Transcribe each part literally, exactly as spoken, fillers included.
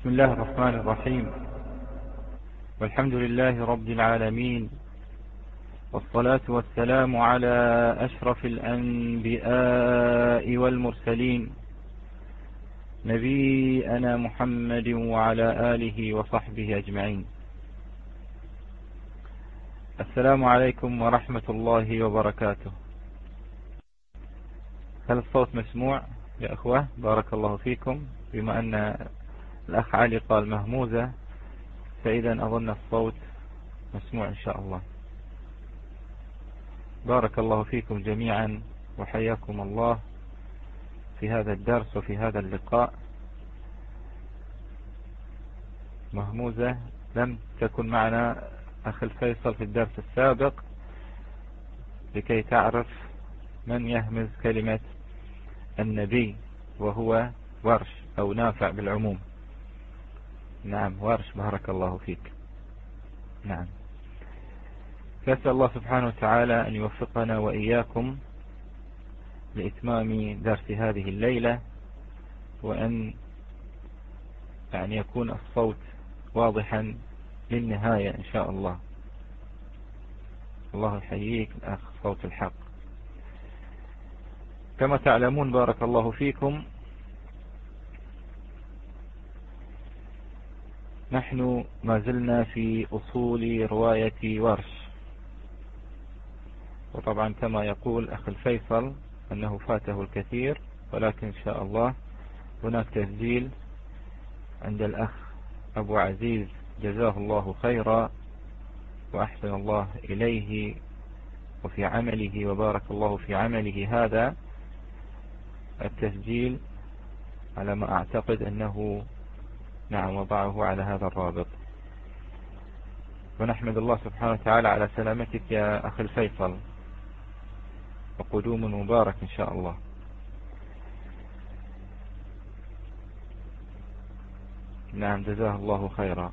بسم الله الرحمن الرحيم، والحمد لله رب العالمين، والصلاة والسلام على أشرف الأنبياء والمرسلين، نبينا محمد وعلى آله وصحبه أجمعين. السلام عليكم ورحمة الله وبركاته. هل الصوت مسموع يا أخوة؟ بارك الله فيكم. بما أن الأخ علي قال مهموزة، فإذا أظن الصوت مسموع إن شاء الله. بارك الله فيكم جميعا وحياكم الله في هذا الدرس وفي هذا اللقاء. مهموزة لم تكن معنا أخ الفيصل في الدرس السابق لكي تعرف من يهمز كلمة النبي، وهو ورش أو نافع بالعموم. نعم ورش، بارك الله فيك. نعم، فأسأل الله سبحانه وتعالى أن يوفقنا وإياكم لإتمام درس هذه الليلة، وأن يعني يكون الصوت واضحا للنهاية إن شاء الله. الله يحييك الأخ صوت الحق. كما تعلمون بارك الله فيكم، نحن ما زلنا في أصول رواية ورش، وطبعا كما يقول أخ الفيصل أنه فاته الكثير، ولكن إن شاء الله هناك تسجيل عند الأخ أبو عزيز جزاه الله خيرا وأحسن الله إليه وفي عمله وبارك الله في عمله. هذا التسجيل على ما أعتقد أنه نعم وضعه على هذا الرابط، ونحمد الله سبحانه وتعالى على سلامتك يا أخي الفيصل، وقدوم مبارك إن شاء الله. نعم جزاه الله خيرا،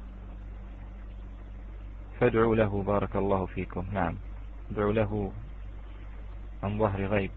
فادعوا له بارك الله فيكم. نعم ادعوا له عن ظهر غيب.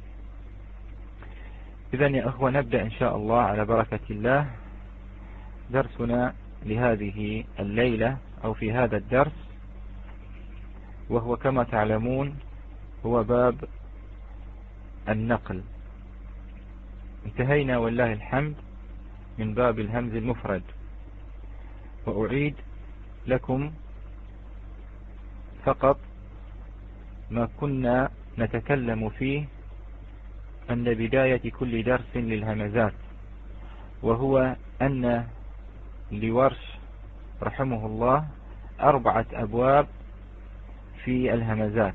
إذن يا أخوة نبدأ إن شاء الله على بركة الله درسنا لهذه الليلة أو في هذا الدرس، وهو كما تعلمون هو باب النقل. انتهينا والله الحمد من باب الهمز المفرد، وأعيد لكم فقط ما كنا نتكلم فيه عند بداية كل درس للهمزات، وهو أن لورش رحمه الله أربعة أبواب في الهمزات،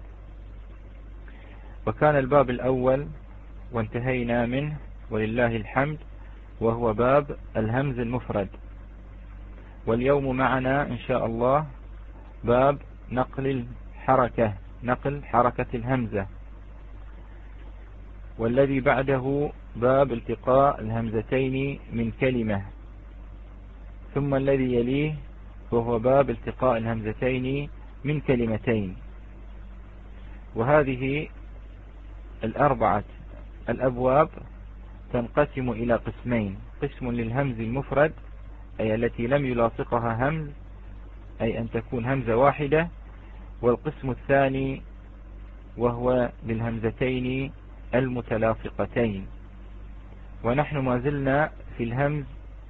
وكان الباب الأول وانتهينا منه ولله الحمد، وهو باب الهمز المفرد. واليوم معنا إن شاء الله باب نقل الحركة، نقل حركة الهمزة، والذي بعده باب التقاء الهمزتين من كلمة، ثم الذي يليه وهو باب التقاء الهمزتين من كلمتين. وهذه الأربعة الأبواب تنقسم إلى قسمين: قسم للهمز المفرد أي التي لم يلاصقها همز، أي أن تكون همزة واحدة، والقسم الثاني وهو للهمزتين المتلاصقتين. ونحن ما زلنا في الهمز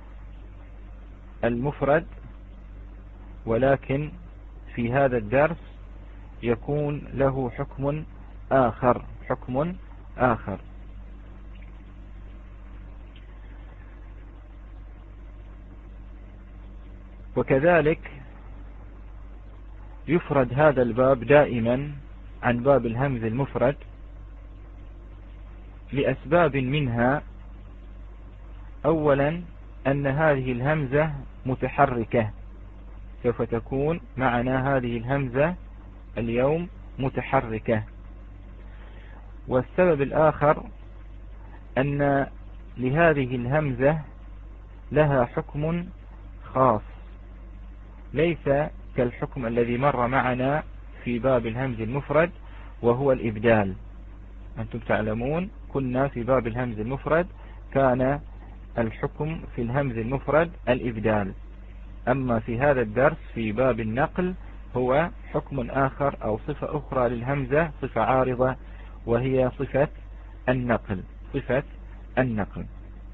المفرد، ولكن في هذا الدرس يكون له حكم آخر حكم آخر وكذلك يفرد هذا الباب دائما عن باب الهمز المفرد لأسباب، منها أولا أن هذه الهمزة متحركة، سوف تكون معنا هذه الهمزة اليوم متحركة. والسبب الآخر أن لهذه الهمزة لها حكم خاص، ليس كالحكم الذي مر معنا في باب الهمز المفرد وهو الإبدال. أنتم تعلمون كنا في باب الهمز المفرد كان الحكم في الهمز المفرد الإبدال. أما في هذا الدرس في باب النقل هو حكم آخر أو صفة أخرى للهمزة، صفة عارضة، وهي صفة النقل. صفة النقل.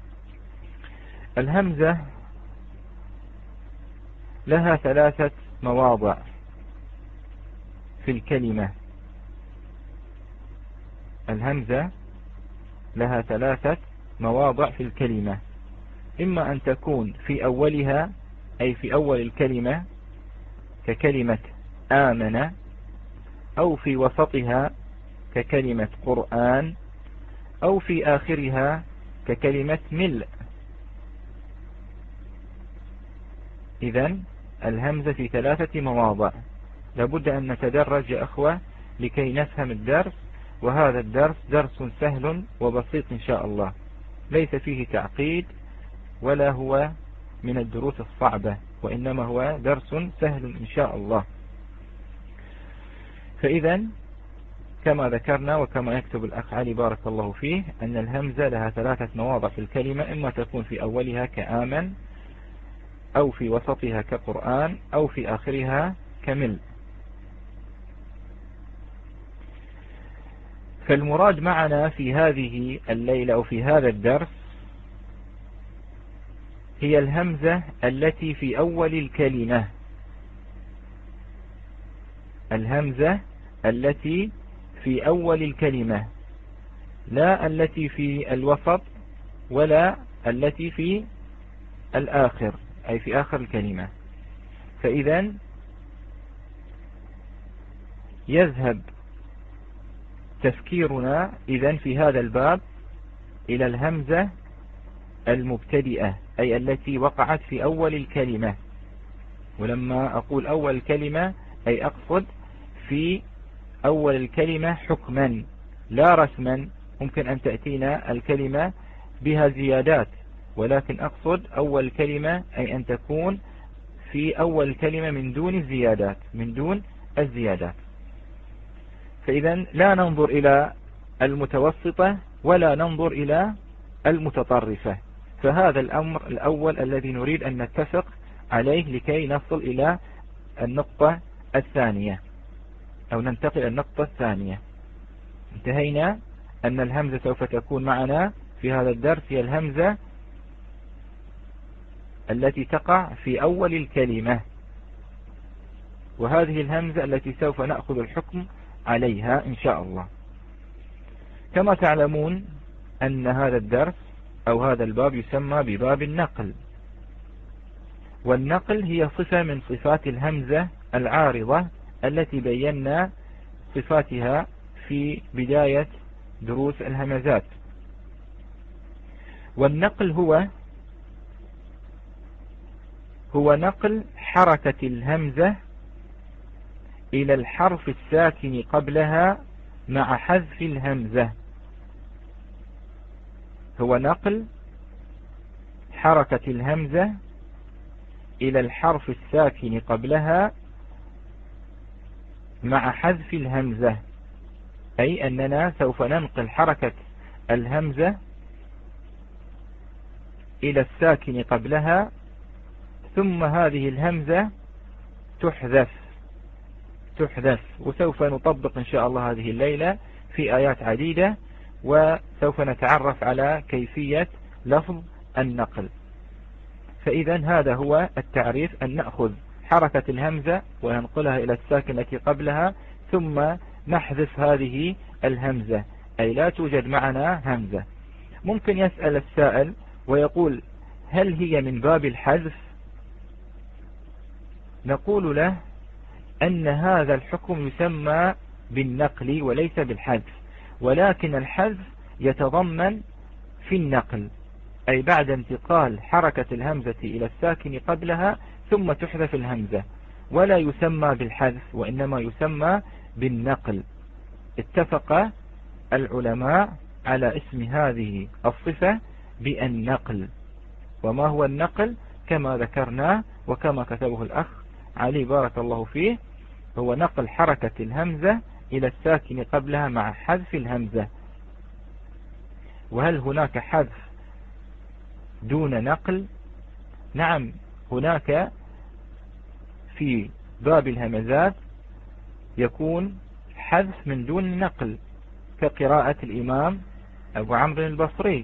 الهمزة لها ثلاثة مواضع في الكلمة. الهمزة لها ثلاثة مواضع في الكلمة، إما أن تكون في أولها أي في أول الكلمة ككلمة آمن، أو في وسطها ككلمة قرآن، أو في آخرها ككلمة ملء. إذن الهمزة في ثلاثة مواضع. لابد أن نتدرج يا أخوة لكي نفهم الدرس، وهذا الدرس درس سهل وبسيط إن شاء الله، ليس فيه تعقيد ولا هو من الدروس الصعبة، وإنما هو درس سهل إن شاء الله. فإذا كما ذكرنا وكما يكتب الأخ علي بارك الله فيه أن الهمزة لها ثلاثة مواضع في الكلمة، إما تكون في أولها كآمن، أو في وسطها كقرآن، أو في آخرها كمل. فالمراد معنا في هذه الليلة أو في هذا الدرس هي الهمزة التي في أول الكلمة. الهمزة التي في أول الكلمة، لا التي في الوسط ولا التي في الآخر أي في آخر الكلمة. فإذا يذهب تفكيرنا إذن في هذا الباب إلى الهمزة المبتدئة أي التي وقعت في أول الكلمة. ولما أقول أول الكلمة أي أقصد في أول الكلمة حكما لا رسما. ممكن أن تأتينا الكلمة بها زيادات، ولكن أقصد أول الكلمة أي أن تكون في أول الكلمة من دون الزيادات، من دون الزيادات. فإذا لا ننظر إلى المتوسطة ولا ننظر إلى المتطرفة. فهذا الأمر الأول الذي نريد أن نتفق عليه لكي نصل إلى النقطة الثانية أو ننتقل النقطة الثانية. انتهينا أن الهمزة سوف تكون معنا في هذا الدرس هي الهمزة التي تقع في أول الكلمة، وهذه الهمزة التي سوف نأخذ الحكم عليها إن شاء الله. كما تعلمون أن هذا الدرس أو هذا الباب يسمى بباب النقل، والنقل هي صفة من صفات الهمزة العارضة التي بينا صفاتها في بداية دروس الهمزات. والنقل هو هو نقل حركة الهمزة إلى الحرف الساكن قبلها مع حذف الهمزة. هو نقل حركة الهمزة إلى الحرف الساكن قبلها مع حذف الهمزة، أي أننا سوف ننقل حركة الهمزة إلى الساكن قبلها، ثم هذه الهمزة تحذف تحذف وسوف نطبق إن شاء الله هذه الليلة في آيات عديدة، وسوف نتعرف على كيفية لفظ النقل. فإذا هذا هو التعريف، أن نأخذ حركة الهمزة وننقلها إلى الساكن التي قبلها، ثم نحذف هذه الهمزة أي لا توجد معنا همزة. ممكن يسأل السائل ويقول هل هي من باب الحذف؟ نقول له أن هذا الحكم يسمى بالنقل وليس بالحذف، ولكن الحذف يتضمن في النقل أي بعد انتقال حركة الهمزة إلى الساكن قبلها ثم تحذف الهمزة، ولا يسمى بالحذف وإنما يسمى بالنقل. اتفق العلماء على اسم هذه الصفة بالنقل. وما هو النقل؟ كما ذكرنا وكما كتبه الأخ علي بارك الله فيه، هو نقل حركة الهمزة إلى الساكن قبلها مع حذف الهمزة. وهل هناك حذف دون نقل. نعم هناك في باب الهمزات يكون حذف من دون نقل كقراءة الإمام أبو عمرو البصري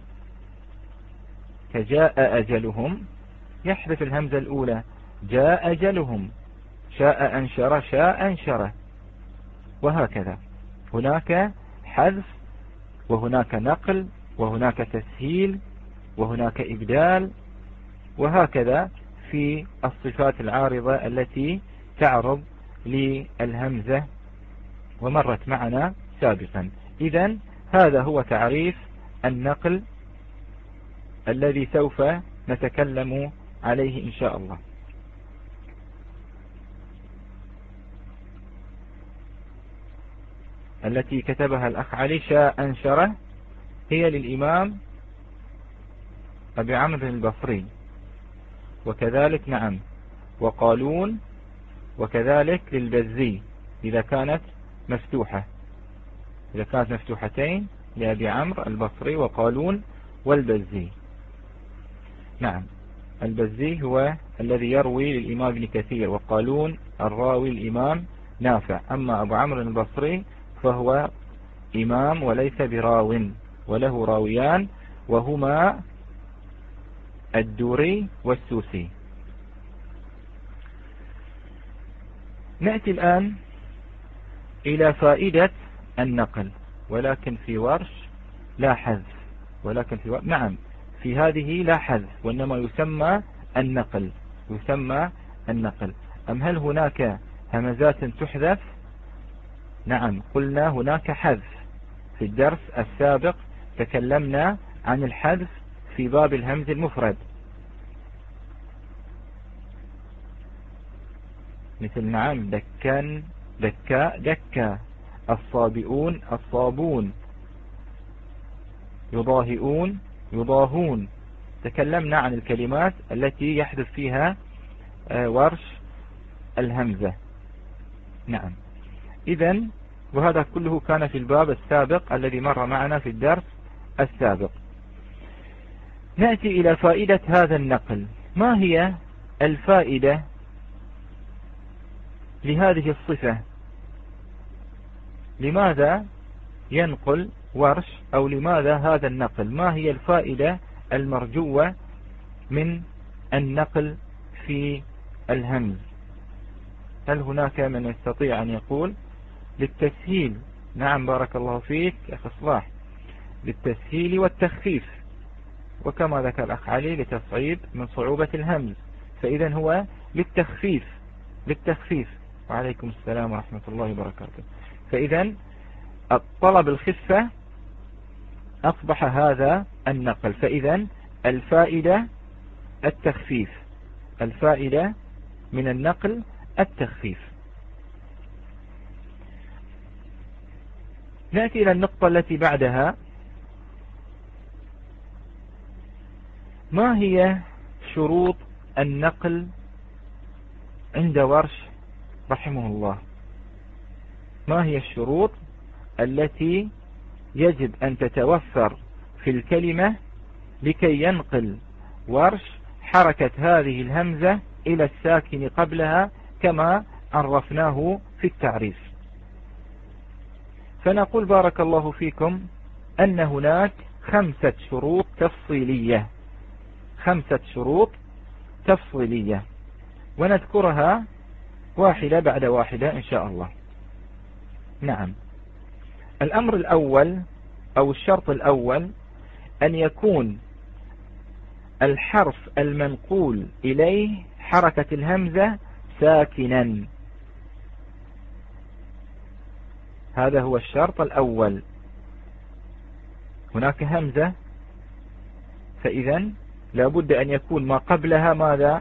كجاء أجلهم، يحذف الهمزة الأولى جاء أجلهم، شاء أنشر شاء أنشره، وهكذا. هناك حذف وهناك نقل وهناك تسهيل وهناك إبدال، وهكذا في الصفات العارضة التي تعرض للهمزة ومرت معنا سابقا. إذن هذا هو تعريف النقل الذي سوف نتكلم عليه إن شاء الله. التي كتبها الأخ علي شاء أنشره هي للإمام أبي عمرو البصري، وكذلك نعم وقالون، وكذلك للبزي إذا كانت مفتوحة، إذا كانت مفتوحتين لأبي عمرو البصري وقالون والبزي. نعم البزي هو الذي يروي للإمام ابن كثير، وقالون الراوي الإمام نافع. أما أبو عمرو البصري فهو إمام وليس براو، وله راويان وهما الدوري والسوسي. نأتي الآن إلى فائدة النقل، ولكن في ورش لا حذف، ولكن في ورش نعم في هذه لا حذف، وإنما يسمى النقل، يسمى النقل. أم هل هناك همزات تحذف؟ نعم قلنا هناك حذف. في الدرس السابق تكلمنا عن الحذف في باب الهمز المفرد، مثل نعم دكان دكا دكا، الصابئون الصابون، يضاهئون يضاهون. تكلمنا عن الكلمات التي يحدث فيها ورش الهمزة. نعم إذن وهذا كله كان في الباب السابق الذي مر معنا في الدرس السابق. نأتي إلى فائدة هذا النقل. ما هي الفائدة لهذه الصفة؟ لماذا ينقل ورش، أو لماذا هذا النقل؟ ما هي الفائدة المرجوة من النقل في الهمز؟ هل هناك من يستطيع أن يقول؟ للتسهيل. نعم بارك الله فيك أخ صلاح، للتسهيل والتخفيف، وكما ذكر الأخ علي لتصعيب من صعوبة الهمز، فإذا هو للتخفيف للتخفيف وعليكم السلام ورحمة الله وبركاته. فإذا الطلب الخفة أصبح هذا النقل، فإذا الفائدة التخفيف، الفائدة من النقل التخفيف. نأتي إلى النقطة التي بعدها. ما هي شروط النقل عند ورش رحمه الله؟ ما هي الشروط التي يجب أن تتوفر في الكلمة لكي ينقل ورش حركة هذه الهمزة إلى الساكن قبلها كما عرفناه في التعريف؟ فنقول بارك الله فيكم أن هناك خمسة شروط تفصيلية، خمسة شروط تفصيلية، ونذكرها واحدة بعد واحدة إن شاء الله. نعم الأمر الأول أو الشرط الأول أن يكون الحرف المنقول إليه حركة الهمزة ساكنا، هذا هو الشرط الأول. هناك همزة، فإذا لابد أن يكون ما قبلها ماذا؟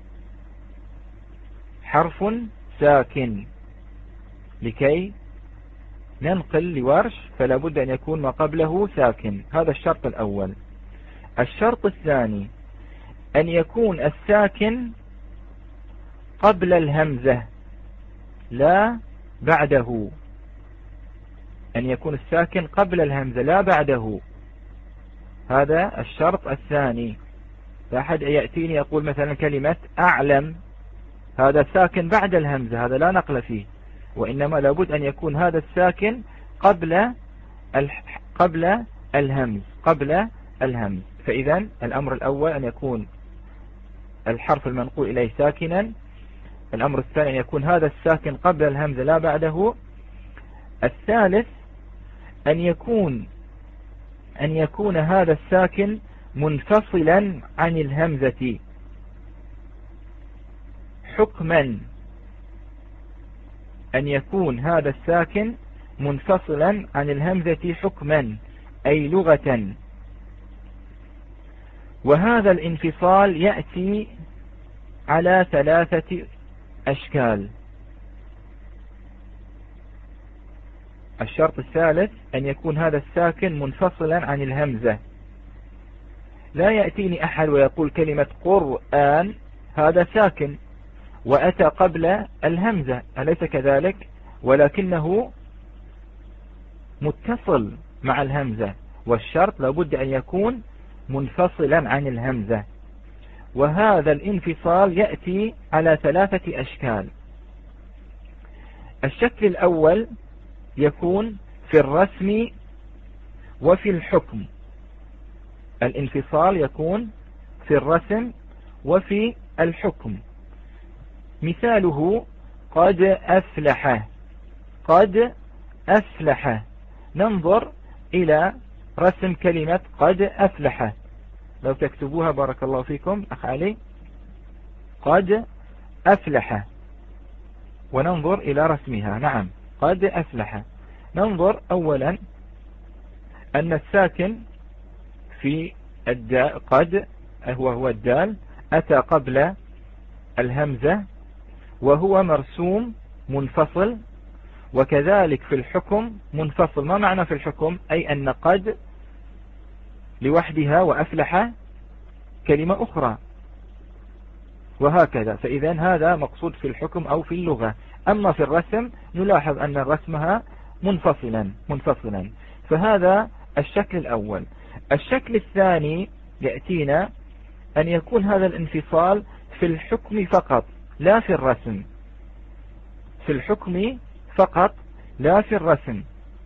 حرف ساكن. لكي ننقل لورش فلا بد أن يكون ما قبله ساكن، هذا الشرط الأول. الشرط الثاني أن يكون الساكن قبل الهمزة لا بعده، أن يكون الساكن قبل الهمزة لا بعده، هذا الشرط الثاني. فأحد يأتيني يقول مثلا كلمة أعلم، هذا ساكن بعد الهمزة، هذا لا نقل فيه، وإنما لابد أن يكون هذا الساكن قبل قبل الهمز قبل الهمز. فإذا الأمر الأول أن يكون الحرف المنقول إليه ساكنا. الأمر الثاني أن يكون هذا الساكن قبل الهمزة لا بعده. الثالث أن يكون أن يكون هذا الساكن منفصلا عن الهمزة حكما، أن يكون هذا الساكن منفصلا عن الهمزة حكما أي لغة. وهذا الانفصال يأتي على ثلاثة أشكال. الشرط الثالث أن يكون هذا الساكن منفصلا عن الهمزة. لا يأتيني أحد ويقول كلمة قرآن هذا ساكن وأتى قبل الهمزة، أليس كذلك؟ ولكنه متصل مع الهمزة، والشرط لابد أن يكون منفصلا عن الهمزة. وهذا الانفصال يأتي على ثلاثة أشكال. الشكل الأول يكون في الرسم وفي الحكم. الانفصال يكون في الرسم وفي الحكم. مثاله قد أفلح، قد أفلح. ننظر إلى رسم كلمة قد أفلح، لو تكتبوها بارك الله فيكم أخ علي. قد أفلح، وننظر إلى رسمها. نعم قد أفلح. ننظر أولا أن الساكن في الدال قد هو هو الدال أتى قبل الهمزة وهو مرسوم منفصل، وكذلك في الحكم منفصل. ما معنى في الحكم؟ أي أن قد لوحدها وأفلح كلمة أخرى، وهكذا. فإذا هذا مقصود في الحكم أو في اللغة. أما في الرسم نلاحظ أن رسمها منفصلا منفصلا. فهذا الشكل الأول. الشكل الثاني يأتينا أن يكون هذا الانفصال في الحكم فقط لا في الرسم، في الحكم فقط لا في الرسم.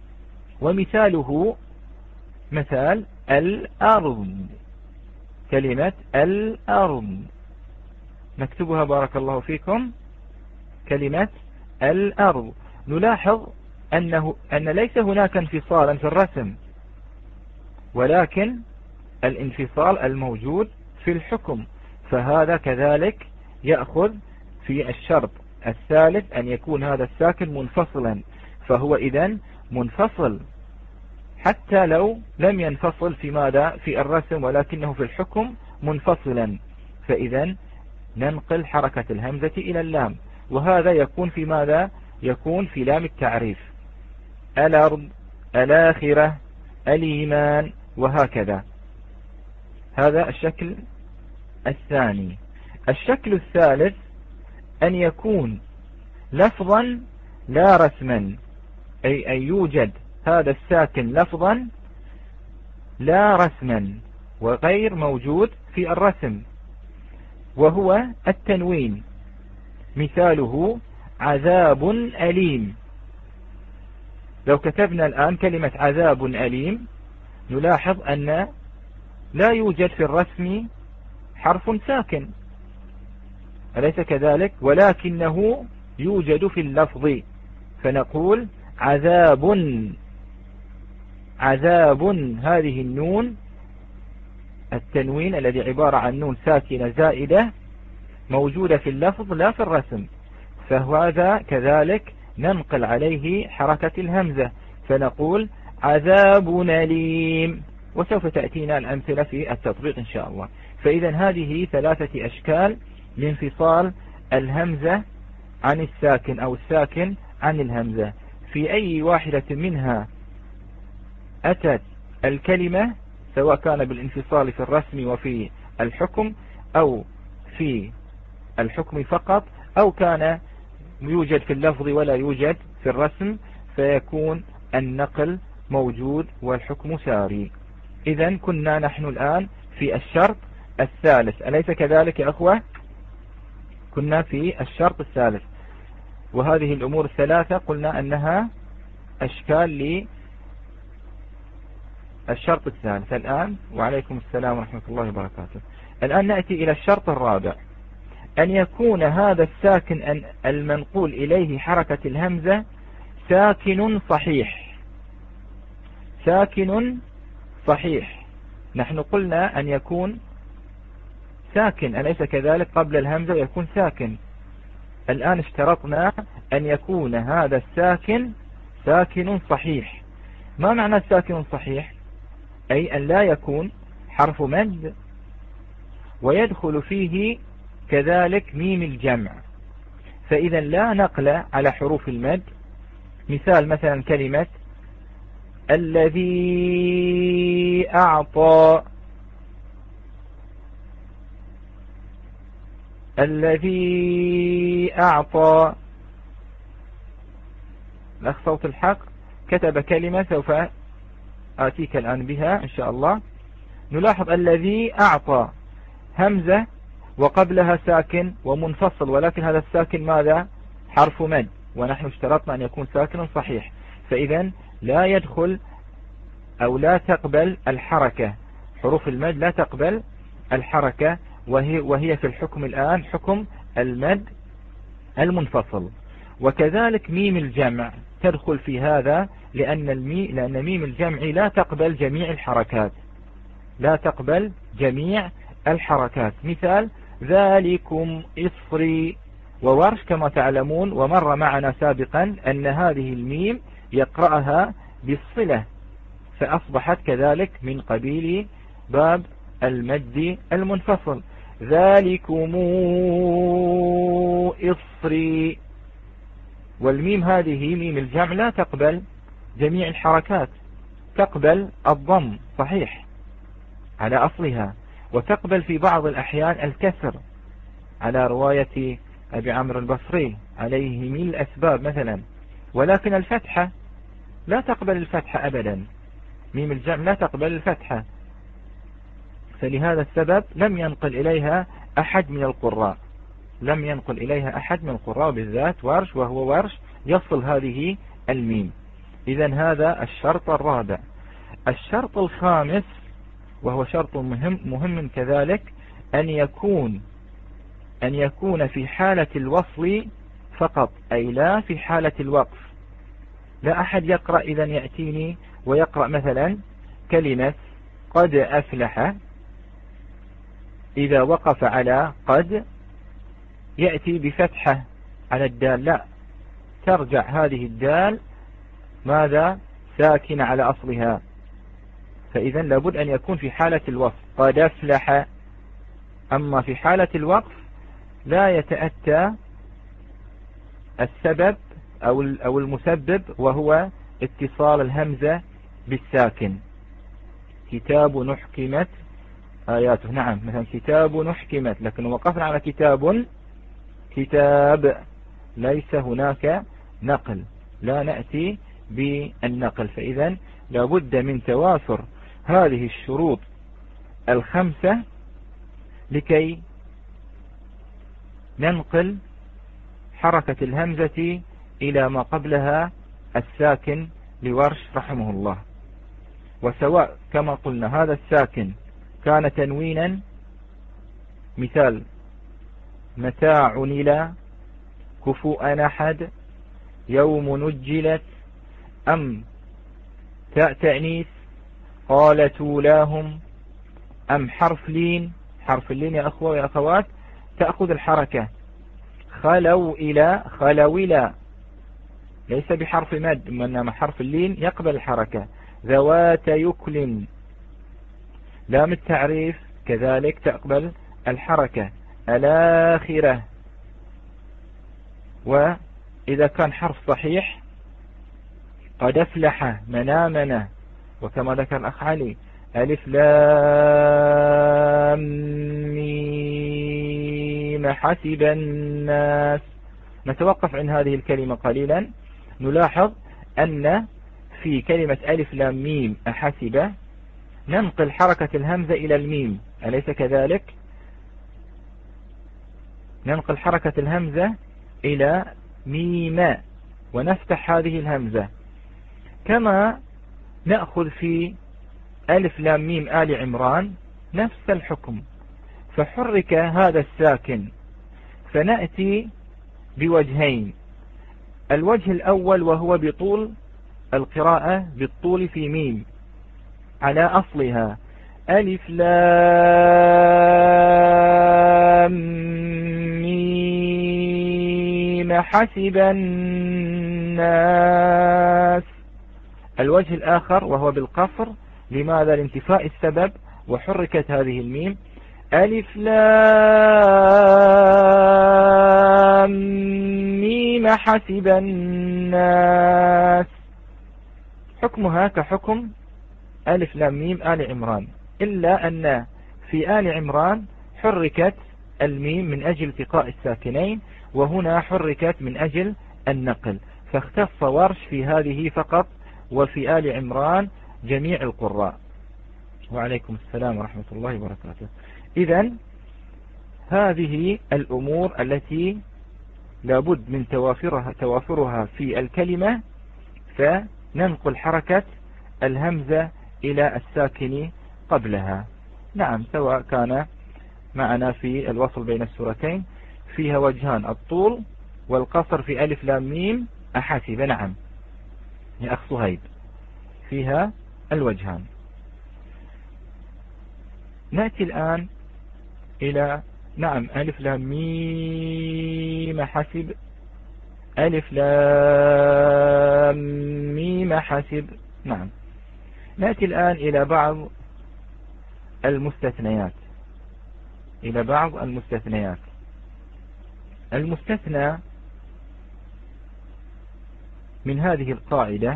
ومثاله مثال الأرض، كلمة الأرض نكتبها بارك الله فيكم. كلمة الأرض نلاحظ أنه أن ليس هناك انفصالا في الرسم، ولكن الانفصال الموجود في الحكم. فهذا كذلك يأخذ في الشرط الثالث أن يكون هذا الساكن منفصلا، فهو إذن منفصل حتى لو لم ينفصل في ماذا في الرسم، ولكنه في الحكم منفصلا. فإذن ننقل حركة الهمزة إلى اللام، وهذا يكون في ماذا؟ يكون في لام التعريف. الأرض، الآخرة، الإيمان، وهكذا. هذا الشكل الثاني. الشكل الثالث أن يكون لفظا لا رسما، أي أن يوجد هذا الساكن لفظا لا رسما وغير موجود في الرسم، وهو التنوين. مثاله عذاب أليم. لو كتبنا الآن كلمة عذاب أليم نلاحظ أن لا يوجد في الرسم حرف ساكن، أليس كذلك؟ ولكنه يوجد في اللفظ، فنقول عذاب. عذاب هذه النون التنوين الذي عبارة عن نون ساكنة زائدة موجودة في اللفظ لا في الرسم، فهذا كذلك ننقل عليه حركة الهمزة فنقول عذاب أليم، وسوف تأتينا الأمثلة في التطبيق إن شاء الله. فإذا هذه ثلاثة أشكال لانفصال الهمزة عن الساكن أو الساكن عن الهمزة. في أي واحدة منها أتت الكلمة سواء كان بالانفصال في الرسم وفي الحكم أو في الحكم فقط، أو كان يوجد في اللفظ ولا يوجد في الرسم، فيكون النقل موجود والحكم ساري. إذن كنا نحن الآن في الشرط الثالث، أليس كذلك يا أخوة؟ كنا في الشرط الثالث، وهذه الأمور الثلاثة قلنا أنها أشكال للشرط الثالث. الآن وعليكم السلام ورحمة الله وبركاته. الآن نأتي إلى الشرط الرابع، أن يكون هذا الساكن المنقول إليه حركة الهمزة ساكن صحيح. ساكن صحيح، نحن قلنا أن يكون ساكن، أليس كذلك؟ قبل الهمزة يكون ساكن. الآن اشترطنا أن يكون هذا الساكن ساكن صحيح. ما معنى ساكن صحيح؟ أي أن لا يكون حرف مد ويدخل فيه كذلك ميم الجمع، فإذا لا نقل على حروف المد. مثال مثلا كلمة الذي أعطى، الذي أعطى. الأخ صوت الحق كتب كلمة سوف آتيك الآن بها إن شاء الله. نلاحظ الذي أعطى همزة وقبلها ساكن ومنفصل، ولكن هذا الساكن ماذا؟ حرف مد، ونحن اشترطنا أن يكون ساكن صحيح، فإذا لا يدخل أو لا تقبل الحركة. حروف المد لا تقبل الحركة، وهي, وهي في الحكم الآن حكم المد المنفصل. وكذلك ميم الجمع تدخل في هذا، لأن, المي لأن ميم الجمع لا تقبل جميع الحركات، لا تقبل جميع الحركات. مثال ذلكم إصري وورش كما تعلمون، ومر معنا سابقا أن هذه الميم يقرأها بالصلة، فأصبحت كذلك من قبيل باب المد المنفصل. ذلكم إصري، والميم هذه ميم الجمع لا تقبل جميع الحركات، تقبل الضم صحيح على أصلها، وتقبل في بعض الأحيان الكسر على رواية أبي عمرو البصري عليه من الأسباب مثلا، ولكن الفتحة لا تقبل الفتحة أبدا، ميم الجمع لا تقبل الفتحة، فلهذا السبب لم ينقل إليها أحد من القراء، لم ينقل إليها أحد من القراء بالذات ورش، وهو ورش يصل هذه الميم. إذن هذا الشرط الرابع. الشرط الخامس وهو شرط مهم مهم كذلك، أن يكون أن يكون في حالة الوصل فقط، أي لا في حالة الوقف. لا أحد يقرأ إذن يأتيني ويقرأ مثلا كلمة قد أفلح، إذا وقف على قد يأتي بفتحة على الدال، لا، ترجع هذه الدال ماذا؟ ساكن على أصلها. فإذا لابد أن يكون في حالة الوصف قد أفلح. أما في حالة الوقف لا يتأتى السبب أو أو المسبب، وهو اتصال الهمزة بالساكن. كتاب نحكمت آياته، نعم، مثلا كتاب نحكمت، لكن وقفنا على كتاب، كتاب ليس هناك نقل، لا نأتي بالنقل. فإذا لابد من توافر هذه الشروط الخمسة لكي ننقل حركة الهمزة إلى ما قبلها الساكن لورش رحمه الله. وسواء كما قلنا هذا الساكن كان تنوينا، مثال متاع إلى، كفؤ نحد، يوم نجلت، أم تاء تأنيث، قال تولاهم، أم حرف لين. حرف اللين يا أخوة ويا أخوات تأخذ الحركة. خلوا إلى، خلوا إلى ليس بحرف مد، إنما حرف اللين يقبل الحركة. ذوات يكل، لام التعريف كذلك تقبل الحركة. الآخرة. وإذا كان حرف صحيح قد أفلح، منامنا، وكما ذكر الأخ علي ألف لام ميم حسب الناس. نتوقف عن هذه الكلمة قليلا، نلاحظ أن في كلمة ألف لام ميم أحسب ننقل حركة الهمزة إلى الميم، أليس كذلك؟ ننقل حركة الهمزة إلى ميم ونفتح هذه الهمزة، كما نأخذ في ألف لام ميم آل عمران نفس الحكم، فحرك هذا الساكن، فنأتي بوجهين. الوجه الأول وهو بطول القراءة، بالطول في ميم على أصلها ألف لام ميم حسب الناس. الوجه الآخر وهو بالقصر، لماذا؟ لانتفاء السبب، وحركت هذه الميم ألف لام ميم حسب الناس، حكمها كحكم ألف لام ميم آل عمران، إلا أن في آل عمران حركت الميم من أجل التقاء الساكنين، وهنا حركت من أجل النقل، فاختص ورش في هذه فقط، وفي آل عمران جميع القراء. وعليكم السلام ورحمة الله وبركاته. إذن هذه الأمور التي لابد من توافرها, توافرها في الكلمة، فننقل حركة الهمزة إلى الساكن قبلها. نعم، سواء كان معنا في الوصل بين السورتين فيها وجهان، الطول والقصر في ألف لام ميم أحسب. نعم يا أخ صهيب، فيها الوجهان. نأتي الآن إلى نعم ألف لام ميم حسب، ألف لام ميم حسب. نعم، نأتي الآن إلى بعض المستثنيات، إلى بعض المستثنيات. المستثنى من هذه القاعدة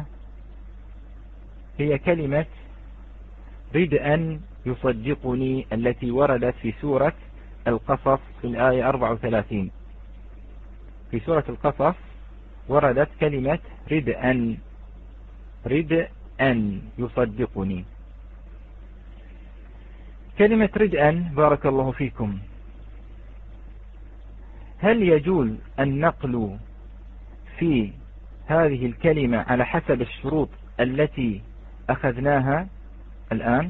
هي كلمة ردءا يصدقني التي وردت في سورة القصص في الآية أربعة وثلاثين. في سورة القصص وردت كلمة ردءا، ردءا يصدقني. كلمة ردءا بارك الله فيكم، هل يجوز النقل في هذه الكلمة على حسب الشروط التي أخذناها الآن؟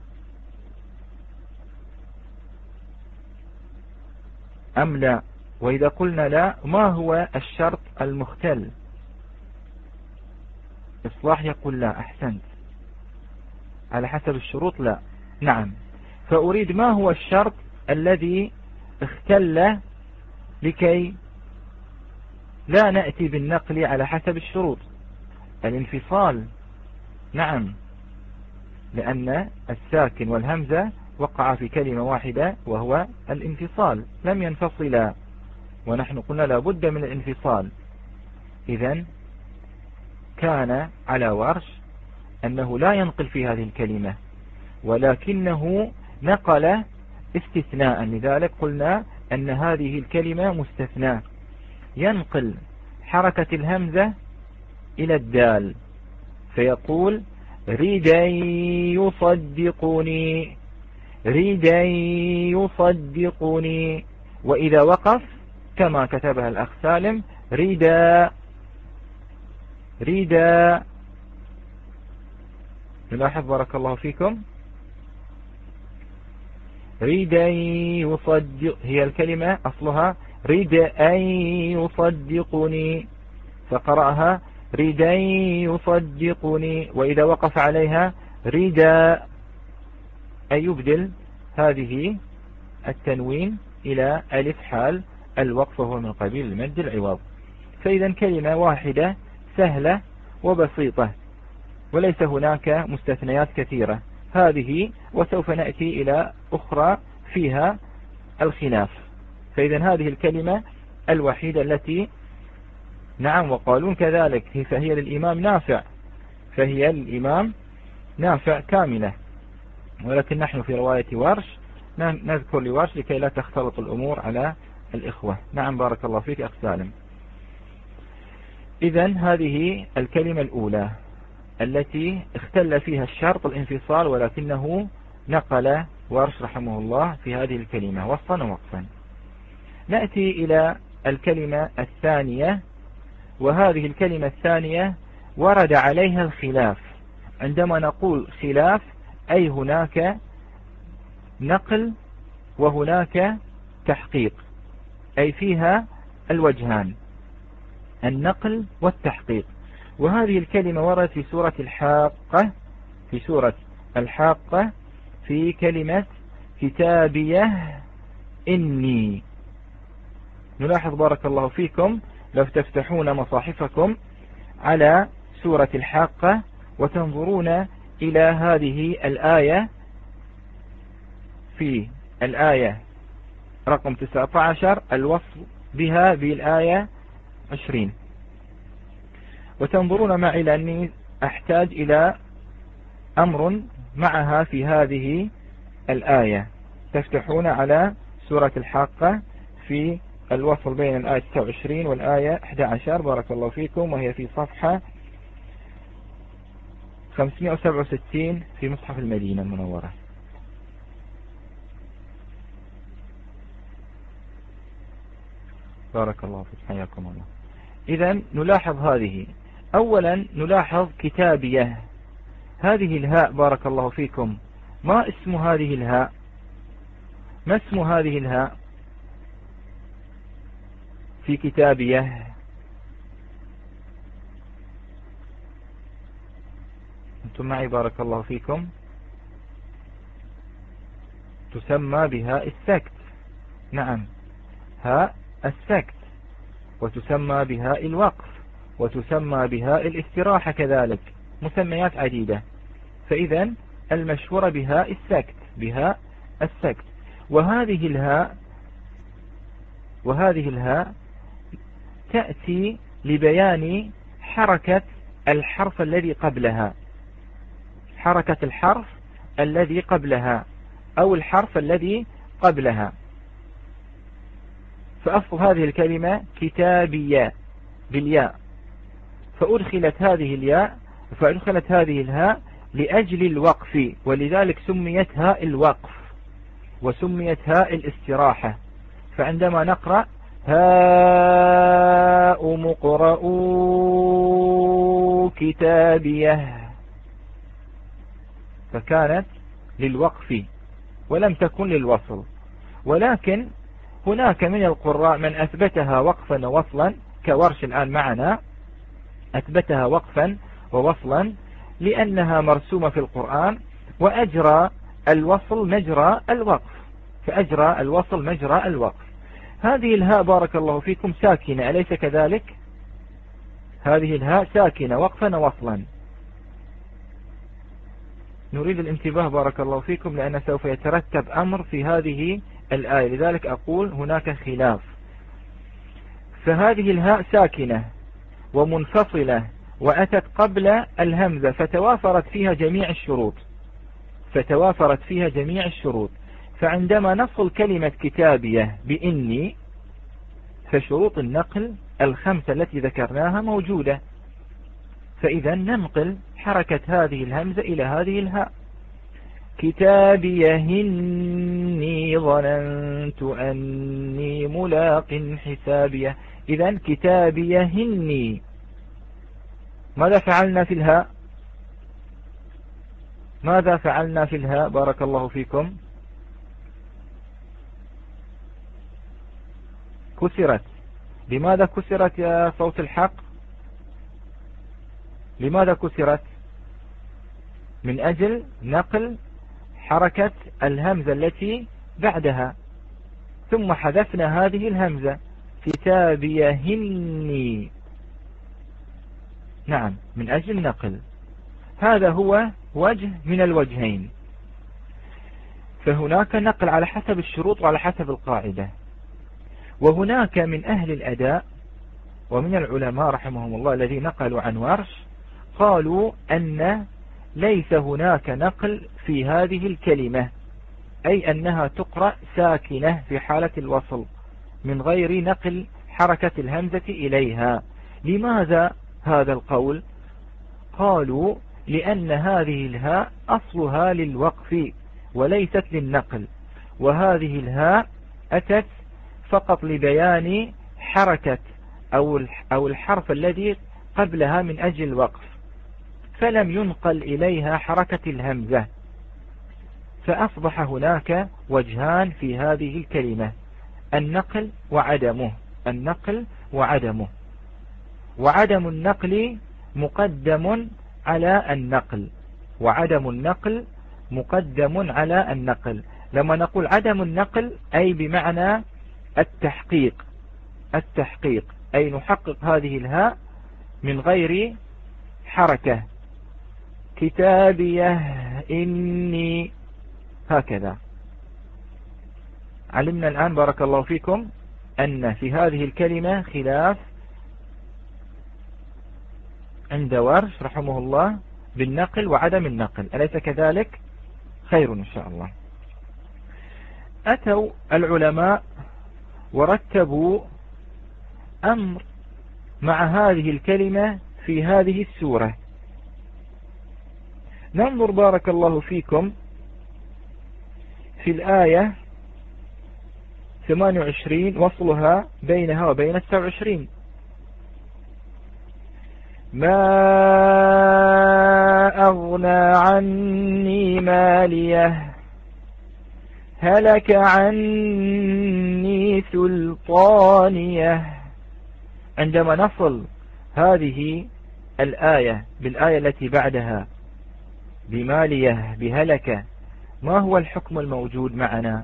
أم لا؟ وإذا قلنا لا، ما هو الشرط المختل؟ إصلاح يقول لا، أحسنت، على حسب الشروط لا. نعم، فأريد ما هو الشرط الذي اختل لكي لا نأتي بالنقل على حسب الشروط؟ الانفصال. نعم، لأن الساكن والهمزة وقع في كلمة واحدة وهو الانفصال، لم ينفصلا، ونحن قلنا لا بد من الانفصال. إذن كان على ورش أنه لا ينقل في هذه الكلمة، ولكنه نقل استثناء، لذلك قلنا أن هذه الكلمة مستثناء، ينقل حركة الهمزة إلى الدال، فيقول ريدا يصدقني، ريدا يصدقني. وإذا وقف كما كتبها الأخ سالم ريدا، ريدا. نلاحظ بارك الله فيكم، ريدا يصدق، هي الكلمة أصلها ريدا يصدقني، فقرأها ريدا يصدقني، وإذا وقف عليها ريدا، أي يبدل هذه التنوين إلى ألف حال الوقف، وهو من قبيل المد العوض. فإذا كلمة واحدة سهلة وبسيطة، وليس هناك مستثنيات كثيرة. هذه وسوف نأتي إلى أخرى فيها الخلاف. فإذا هذه الكلمة الوحيدة التي نعم، وقالون كذلك، فهي للإمام نافع، فهي للإمام نافع كاملة، ولكن نحن في رواية ورش نذكر لورش لكي لا تختلط الأمور على الإخوة. نعم بارك الله فيك أخ سالم. إذن هذه الكلمة الأولى التي اختل فيها الشرط الانفصال، ولكنه نقل ورش رحمه الله في هذه الكلمة وصلا ووقفا. نأتي إلى الكلمة الثانية، وهذه الكلمة الثانية ورد عليها الخلاف. عندما نقول خلاف أي هناك نقل وهناك تحقيق، أي فيها الوجهان، النقل والتحقيق. وهذه الكلمة وردت في سورة الحاقة، في سورة الحاقة في كلمة كتابيه إني. نلاحظ بارك الله فيكم لو تفتحون مصاحفكم على سورة الحاقة وتنظرون إلى هذه الآية، في الآية رقم تسعة عشر الوصل بها بالآية عشرين، وتنظرون معي لأني أحتاج إلى أمر معها في هذه الآية. تفتحون على سورة الحاقة في الوصل بين الآية تسعة وعشرين والآية أحد عشر بارك الله فيكم، وهي في صفحة خمسمائة وسبعة وستين في مصحف المدينة المنورة. بارك الله فيك، حياكم الله. إذن نلاحظ هذه. أولا نلاحظ كتابيه، هذه الهاء بارك الله فيكم، ما اسم هذه الهاء؟ ما اسم هذه الهاء في كتابيه؟ أنتم معي بارك الله فيكم؟ تسمى بهاء السكت، نعم هاء السكت، وتسمى بهاء الوقف، وتسمى بهاء الاستراحة كذلك، مسميات عديدة. فإذا المشهورة بهاء السكت، بهاء السكت. وهذه الهاء وهذه الهاء تأتي لبيان حركة الحرف الذي قبلها، حركة الحرف الذي قبلها أو الحرف الذي قبلها. فأصل هذه الكلمة كتابية بالياء، فأدخلت هذه الياء فأدخلت هذه الهاء لأجل الوقف، ولذلك سميت هاء الوقف وسميت هاء الاستراحة. فعندما نقرأ هاء مقرؤوا كتابيه فكانت للوقف ولم تكن للوصل. ولكن هناك من القراء من أثبتها وقفا ووصلا كورش الآن معنا، أثبتها وقفا ووصلا لأنها مرسومة في القرآن، وأجرى الوصل مجرى الوقف، فأجرى الوصل مجرى الوقف. هذه الهاء بارك الله فيكم ساكنة أليس كذلك؟ هذه الهاء ساكنة وقفا ووصلا. نريد الانتباه بارك الله فيكم لأن سوف يترتب أمر في هذه الآية، لذلك أقول هناك خلاف. فهذه الهاء ساكنة ومنفصلة وأتت قبل الهمزة، فتوافرت فيها جميع الشروط فتوافرت فيها جميع الشروط فعندما نصل كلمة كتابية بإني فشروط النقل الخمسة التي ذكرناها موجودة. فإذا ننقل حركة هذه الهمزة إلى هذه الهاء. كتابيه إني ظننت أني ملاق حسابيه. إذا كتابيه إني، ماذا فعلنا في الهاء؟ ماذا فعلنا في الهاء بارك الله فيكم؟ كسرت. لماذا كسرت يا صوت الحق؟ لماذا كسرت؟ من أجل نقل حركة الهمزة التي بعدها، ثم حذفنا هذه الهمزة كتابيهني، نعم من أجل نقل. هذا هو وجه من الوجهين. فهناك نقل على حسب الشروط وعلى حسب القاعدة. وهناك من أهل الأداء ومن العلماء رحمهم الله الذين نقلوا عن ورش قالوا أن ليس هناك نقل في هذه الكلمة، أي أنها تقرأ ساكنة في حالة الوصل من غير نقل حركة الهمزة إليها. لماذا هذا القول؟ قالوا لأن هذه الهاء أصلها للوقف، وليست للنقل، وهذه الهاء أتت فقط لبيان حركة أو الحرف الذي قبلها من أجل الوقف، فلم ينقل إليها حركة الهمزة، فأصبح هناك وجهان في هذه الكلمة: النقل وعدمه، النقل وعدمه. وعدم النقل مقدم على النقل، وعدم النقل مقدم على النقل. لما نقول عدم النقل أي بمعنى التحقيق، التحقيق أي نحقق هذه الهاء من غير حركة. كتابيه إني، هكذا. علمنا الآن بارك الله فيكم أن في هذه الكلمة خلاف عند ورش رحمه الله بالنقل وعدم النقل، أليس كذلك؟ خير إن شاء الله. أتوا العلماء ورتبوا أمر مع هذه الكلمة في هذه السورة. ننظر بارك الله فيكم في الآية ثمانية وعشرين، وصلها بينها وبين تسعة وعشرين: ما أغنى عني ماليه هلك عني سلطانيه. عندما نصل هذه الآية بالآية التي بعدها بماليه بهلك، ما هو الحكم الموجود معنا؟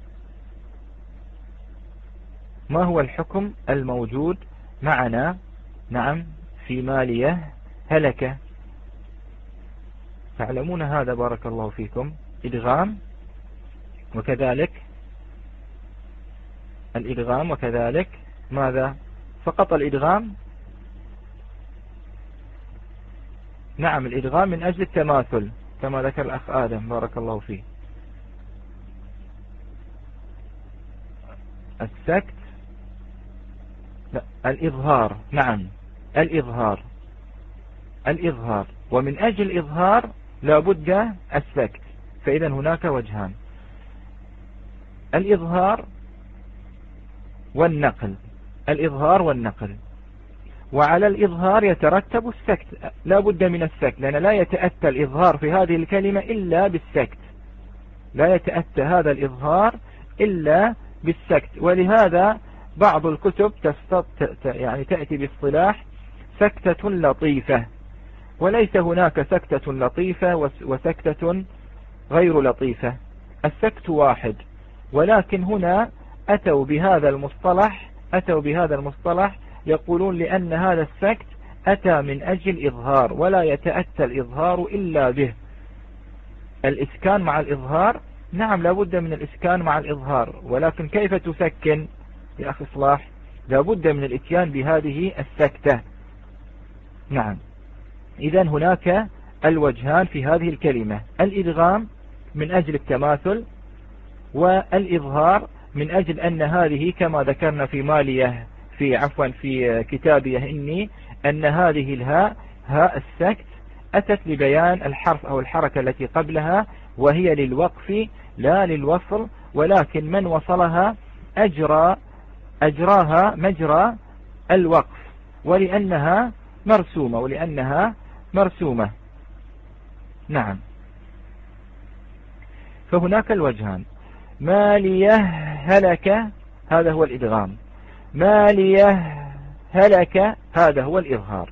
ما هو الحكم الموجود معنا؟ نعم، في ماليه هلك. تعلمون هذا بارك الله فيكم: إدغام وكذلك الإدغام وكذلك ماذا؟ فقط الإدغام. نعم، الإدغام من أجل التماثل كما ذكر الأخ آدم بارك الله فيه. السكت، لا، الإظهار. نعم، الإظهار، الإظهار، ومن أجل الإظهار لابد السكت، فإذا هناك وجهان: الإظهار والنقل، الإظهار والنقل. وعلى الإظهار يترتب السكت، لا بد من السكت، لأن لا يتأتى الإظهار في هذه الكلمة إلا بالسكت، لا يتأتى هذا الإظهار إلا بالسكت. ولهذا بعض الكتب يعني تأتي باصطلاح سكتة لطيفة، وليس هناك سكتة لطيفة وسكتة غير لطيفة، السكت واحد. ولكن هنا أتوا بهذا المصطلح، أتوا بهذا المصطلح يقولون لأن هذا السكت أتى من أجل إظهار، ولا يتأتى الإظهار إلا به. الإسكان مع الإظهار، نعم لابد من الإسكان مع الإظهار، ولكن كيف تسكن يا أخي صلاح؟ لابد من الإتيان بهذه السكتة. نعم، إذن هناك الوجهان في هذه الكلمة: الإدغام من أجل التماثل، والإظهار من أجل أن هذه كما ذكرنا في ماليه في عفوا في كتابيه إني، أن هذه الهاء هاء السكت أتت لبيان الحرف أو الحركة التي قبلها، وهي للوقف لا للوصل، ولكن من وصلها أجرى أجراها مجرى الوقف، ولأنها مرسومة ولأنها مرسومة. نعم، فهناك الوجهان: ماليه هلك، هذا هو الإدغام، ماليه هلك هذا هو الإظهار.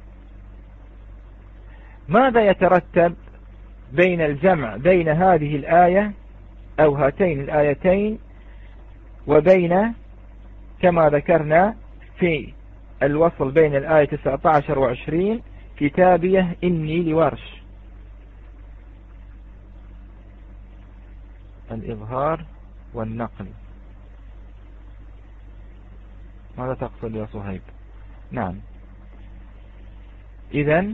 ماذا يترتب بين الجمع بين هذه الآية أو هاتين الآيتين وبين كما ذكرنا في الوصل بين الآية تسعة عشر وعشرين: كتابيه إني لورش؟ الإظهار والنقل. ماذا تقصد يا صهيب؟ نعم، إذن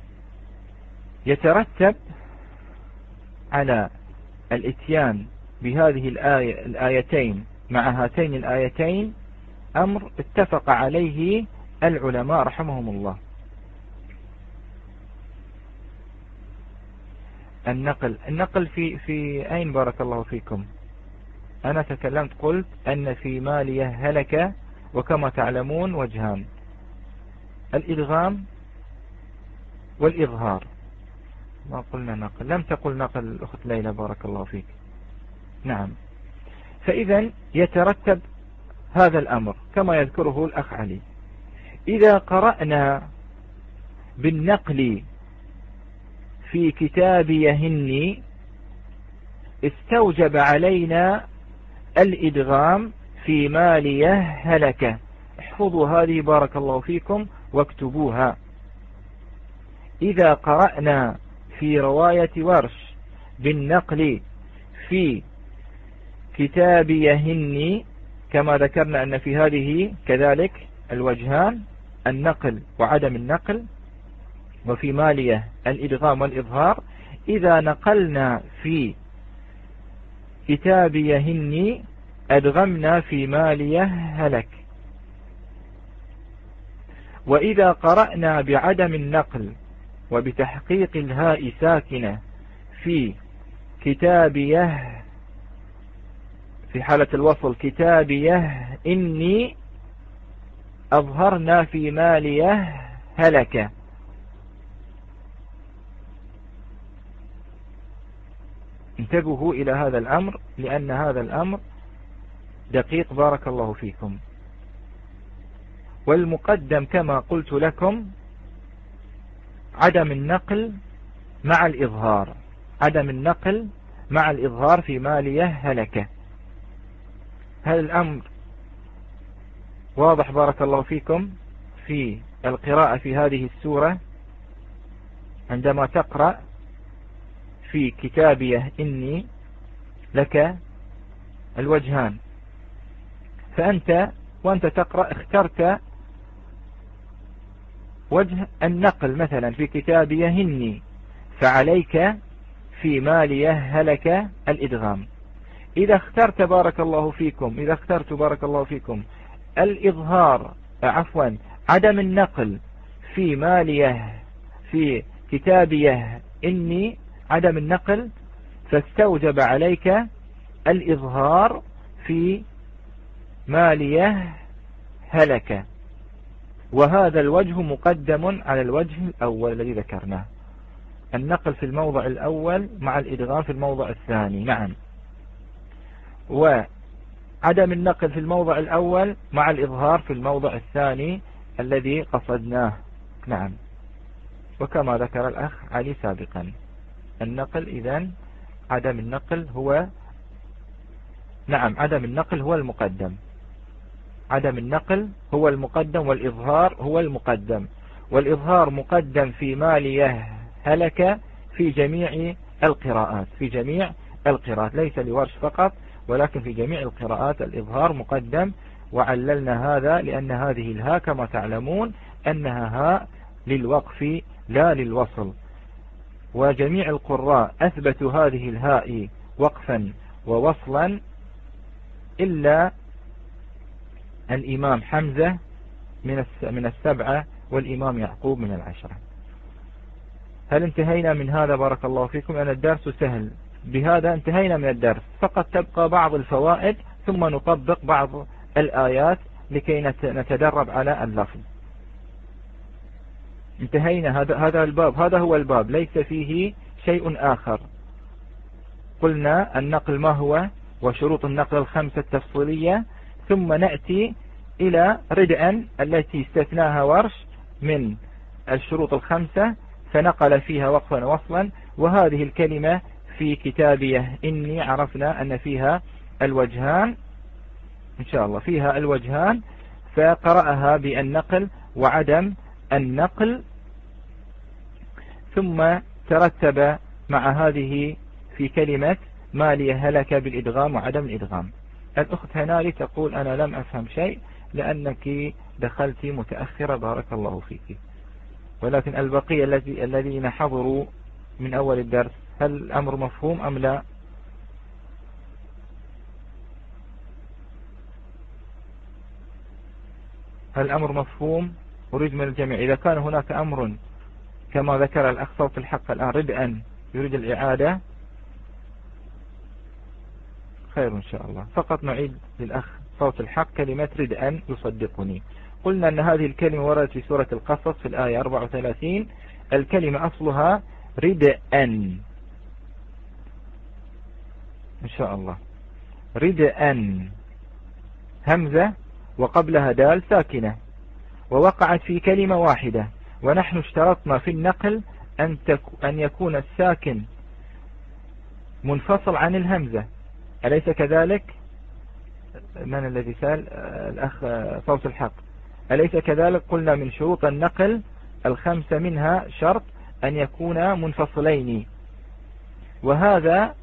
يترتب على الاتيان بهذه الآية الآيتين مع هاتين الآيتين أمر اتفق عليه العلماء رحمهم الله. النقل النقل في في أين بارك الله فيكم؟ أنا تكلمت قلت أن في مالية هلك، وكما تعلمون وجهان: الإدغام والإظهار. ما قلنا نقل، لم تقل نقل الأخت ليلى بارك الله فيك. نعم، فإذا يترتب هذا الأمر كما يذكره الأخ علي. إذا قرأنا بالنقل في كتاب يهني استوجب علينا الإدغام في ماليه هلك. احفظوا هذه بارك الله فيكم واكتبوها. إذا قرأنا في رواية ورش بالنقل في كتاب يهني، كما ذكرنا أن في هذه كذلك الوجهان: النقل وعدم النقل، وفي مالية الإدغام والإظهار. إذا نقلنا في كتاب يهني أدغمنا في ماليه هلك. وإذا قرأنا بعدم النقل وبتحقيق الهاء ساكنة في كتابيه، في حالة الوصل كتابيه إني، أظهرنا في ماليه هلك. انتبهوا إلى هذا الأمر، لأن هذا الأمر دقيق بارك الله فيكم. والمقدم كما قلت لكم عدم النقل مع الإظهار، عدم النقل مع الإظهار في ماليه هلك. هل الأمر واضح بارك الله فيكم في القراءة في هذه السورة؟ عندما تقرأ في كتابيه إني لك الوجهان، فأنت وأنت تقرأ اخترت وجه النقل مثلا في كتابيه إني، فعليك في ماليه هلك الإدغام. إذا اخترت بارك الله فيكم إذا اخترت بارك الله فيكم الإظهار عفوا عدم النقل في ماليه في كتابيه إني، عدم النقل، فاستوجب عليك الإظهار في ماليه هلك. وهذا الوجه مقدم على الوجه الأول الذي ذكرناه: النقل في الموضع الأول مع الإدغام في الموضع الثاني. نعم، وعدم النقل في الموضع الأول مع الإظهار في الموضع الثاني الذي قصدناه. نعم، وكما ذكر الأخ علي سابقا النقل إذن عدم النقل هو نعم عدم النقل هو المقدم عدم النقل هو المقدم والإظهار هو المقدم. والإظهار مقدم في ماليه هلك في جميع القراءات في جميع القراءات ليس لورش فقط ولكن في جميع القراءات الإظهار مقدم. وعللنا هذا لأن هذه الهاء كما تعلمون أنها هاء للوقف لا للوصل، وجميع القراء أثبتوا هذه الهاء وقفا ووصلا إلا الإمام حمزة من السبعة والإمام يعقوب من العشرة. هل انتهينا من هذا بارك الله فيكم؟ أن الدرس سهل، بهذا انتهينا من الدرس، فقط تبقى بعض الفوائد ثم نطبق بعض الآيات لكي نتدرب على اللفظ. انتهينا. هذا هذا الباب هذا هو الباب، ليس فيه شيء آخر. قلنا النقل ما هو وشروط النقل الخمسة التفصيلية، ثم نأتي إلى ردءا التي استثناها ورش من الشروط الخمسة فنقل فيها وقفا وصلا. وهذه الكلمة في كتابيه إني عرفنا أن فيها الوجهان إن شاء الله فيها الوجهان فقرأها بالنقل وعدم النقل، ثم ترتب مع هذه في كلمة مالي هلك بالإدغام وعدم الإدغام. الأخت هنالي تقول أنا لم أفهم شيء لأنك دخلت متأخرة بارك الله فيك، ولكن البقية الذي الذين حضروا من أول الدرس هل الأمر مفهوم أم لا؟ هل الأمر مفهوم؟ أريد من الجميع إذا كان هناك أمر كما ذكر الأخ صوت الحق الآن ردءا يريد الإعادة؟ خير إن شاء الله. فقط نعيد للأخ صوت الحق كلمة رد أن يصدقني. قلنا أن هذه الكلمة وردت في سورة القصص في الآية أربعة وثلاثين. الكلمة أصلها رد أن إن شاء الله. رد أن همزة وقبلها دال ساكنة، ووقعت في كلمة واحدة، ونحن اشترطنا في النقل أن, أن يكون الساكن منفصل عن الهمزة، أليس كذلك؟ من الذي سأل؟ الأخ صوت الحق. أليس كذلك؟ قلنا من شروط النقل الخمسة منها شرط أن يكونا منفصلين، وهذا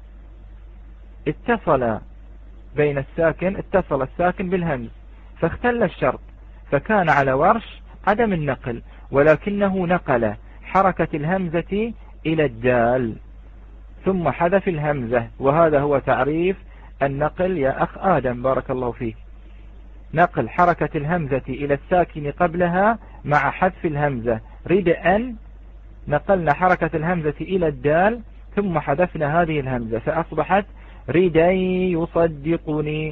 اتصل بين الساكن اتصل الساكن بالهمز فاختل الشرط، فكان على ورش عدم النقل، ولكنه نقل حركة الهمزة إلى الدال ثم حذف الهمزة، وهذا هو تعريف النقل يا أخ آدم بارك الله فيك. نقل حركة الهمزة إلى الساكن قبلها مع حذف الهمزة. رد أن نقلنا حركة الهمزة إلى الدال ثم حذفنا هذه الهمزة فأصبحت ردا يصدقني.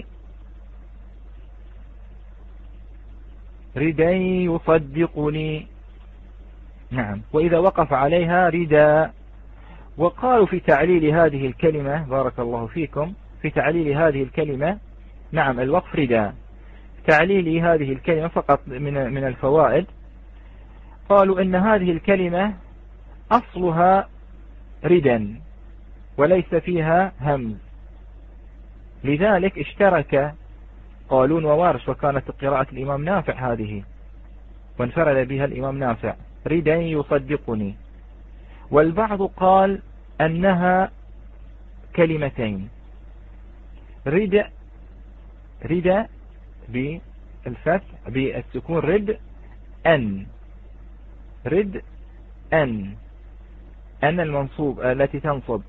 ردا يصدقني. نعم. وإذا وقف عليها ردا. وقالوا في تعليل هذه الكلمة بارك الله فيكم، في تعليل هذه الكلمة نعم الوقف ردا، تعليل هذه الكلمة فقط من من الفوائد. قالوا إن هذه الكلمة أصلها ردا وليس فيها همز، لذلك اشترك قالون ووارش، وكانت قراءة الإمام نافع هذه وانفرد بها الإمام نافع ردا يصدقني. والبعض قال أنها كلمتين، رد رد بالفتح بالسكون رد أن، رد أن أن المنصوب التي تنصب،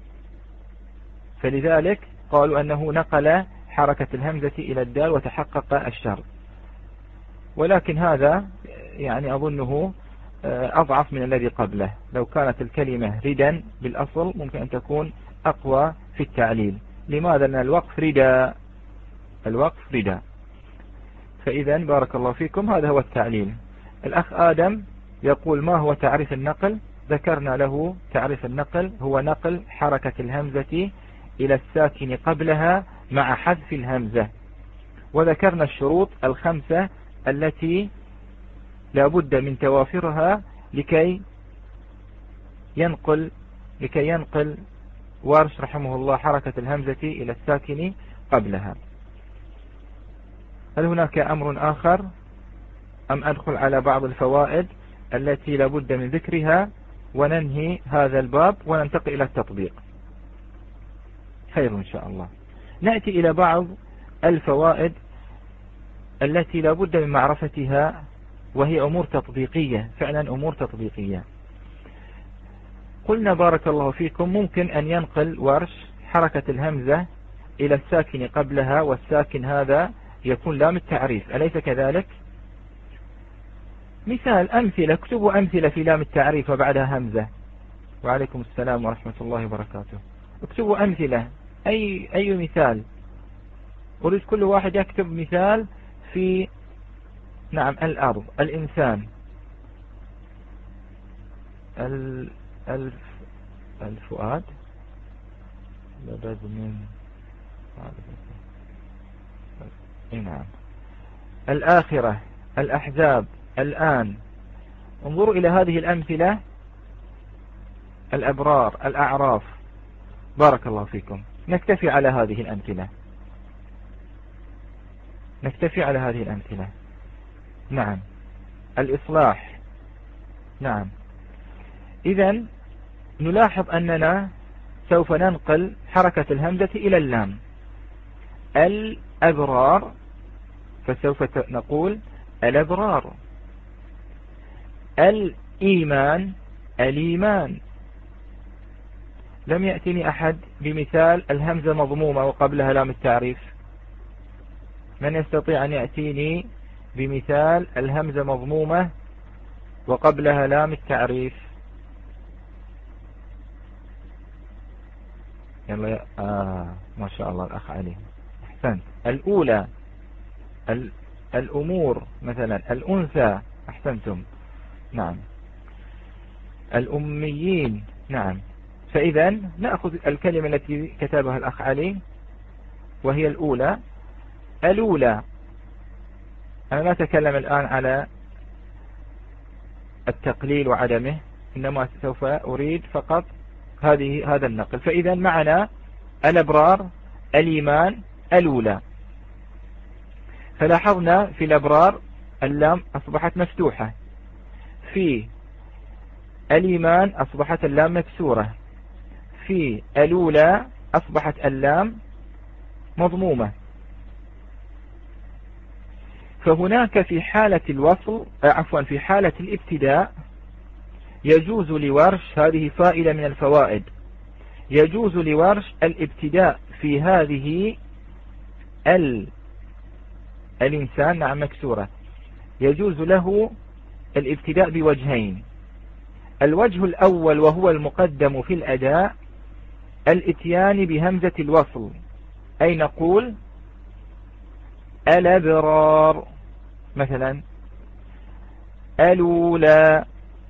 فلذلك قالوا أنه نقل حركة الهمزة إلى الدال وتحقق الشرط. ولكن هذا يعني أظنه أضعف من الذي قبله. لو كانت الكلمة ردا بالأصل ممكن أن تكون أقوى في التعليل. لماذا؟ لأن الوقف ردا، الوقف ردا. فإذا بارك الله فيكم هذا هو التعليل. الأخ آدم يقول ما هو تعريف النقل؟ ذكرنا له تعريف النقل هو نقل حركة الهمزة إلى الساكن قبلها مع حذف الهمزة، وذكرنا الشروط الخمسة التي لا بد من توافرها لكي ينقل لكي ينقل ورش رحمه الله حركة الهمزة إلى الساكن قبلها. هل هناك أمر آخر أم أدخل على بعض الفوائد التي لا بد من ذكرها وننهي هذا الباب وننتقل إلى التطبيق؟ خير إن شاء الله. نأتي إلى بعض الفوائد التي لا بد من معرفتها، وهي أمور تطبيقية، فعلا أمور تطبيقية. قلنا بارك الله فيكم ممكن أن ينقل ورش حركة الهمزة إلى الساكن قبلها، والساكن هذا يكون لام التعريف، أليس كذلك؟ مثال أمثلة، اكتبوا أمثلة في لام التعريف وبعدها همزة. وعليكم السلام ورحمة الله وبركاته. اكتبوا أمثلة، أي أي مثال. أريد كل واحد يكتب مثال في نعم الأرض، الإنسان، الف الفؤاد، لابد من نعم الآخرة، الأحزاب، الآن. انظروا إلى هذه الأمثلة، الأبرار، الأعراف. بارك الله فيكم. نكتفي على هذه الأمثلة، نكتفي على هذه الأمثلة. نعم الإصلاح. نعم. إذن نلاحظ أننا سوف ننقل حركة الهمزة إلى اللام. الأبرار فسوف نقول الأبرار. الإيمان الإيمان. لم يأتني أحد بمثال الهمزة مضمومة وقبلها لام التعريف. من يستطيع أن يأتيني بمثال الهمزة مضمومة وقبلها لام التعريف؟ الله آه ما شاء الله الأخ علي أحسنت. الأولى ال... الأمور مثلا الأنثى أحسنتم نعم. الأميين نعم. فإذا نأخذ الكلمة التي كتبها الأخ علي وهي الأولى. الأولى أنا لا أتكلم الآن على التقليل وعدمه، إنما سوف أريد فقط هذه هذا النقل. فإذا معنا الأبرار الإيمان الأولى. فلاحظنا في الأبرار اللام أصبحت مفتوحة، في الإيمان أصبحت اللام مكسورة، في الأولى أصبحت اللام مضمومة. فهناك في حالة الوصل عفوا في حالة الابتداء يجوز لورش، هذه فائدة من الفوائد، يجوز لورش الابتداء في هذه ال الإنسان نعم مكسورة، يجوز له الابتداء بوجهين. الوجه الأول وهو المقدم في الأداء الاتيان بهمزة الوصل، أي نقول الأبرار مثلا، الأولى.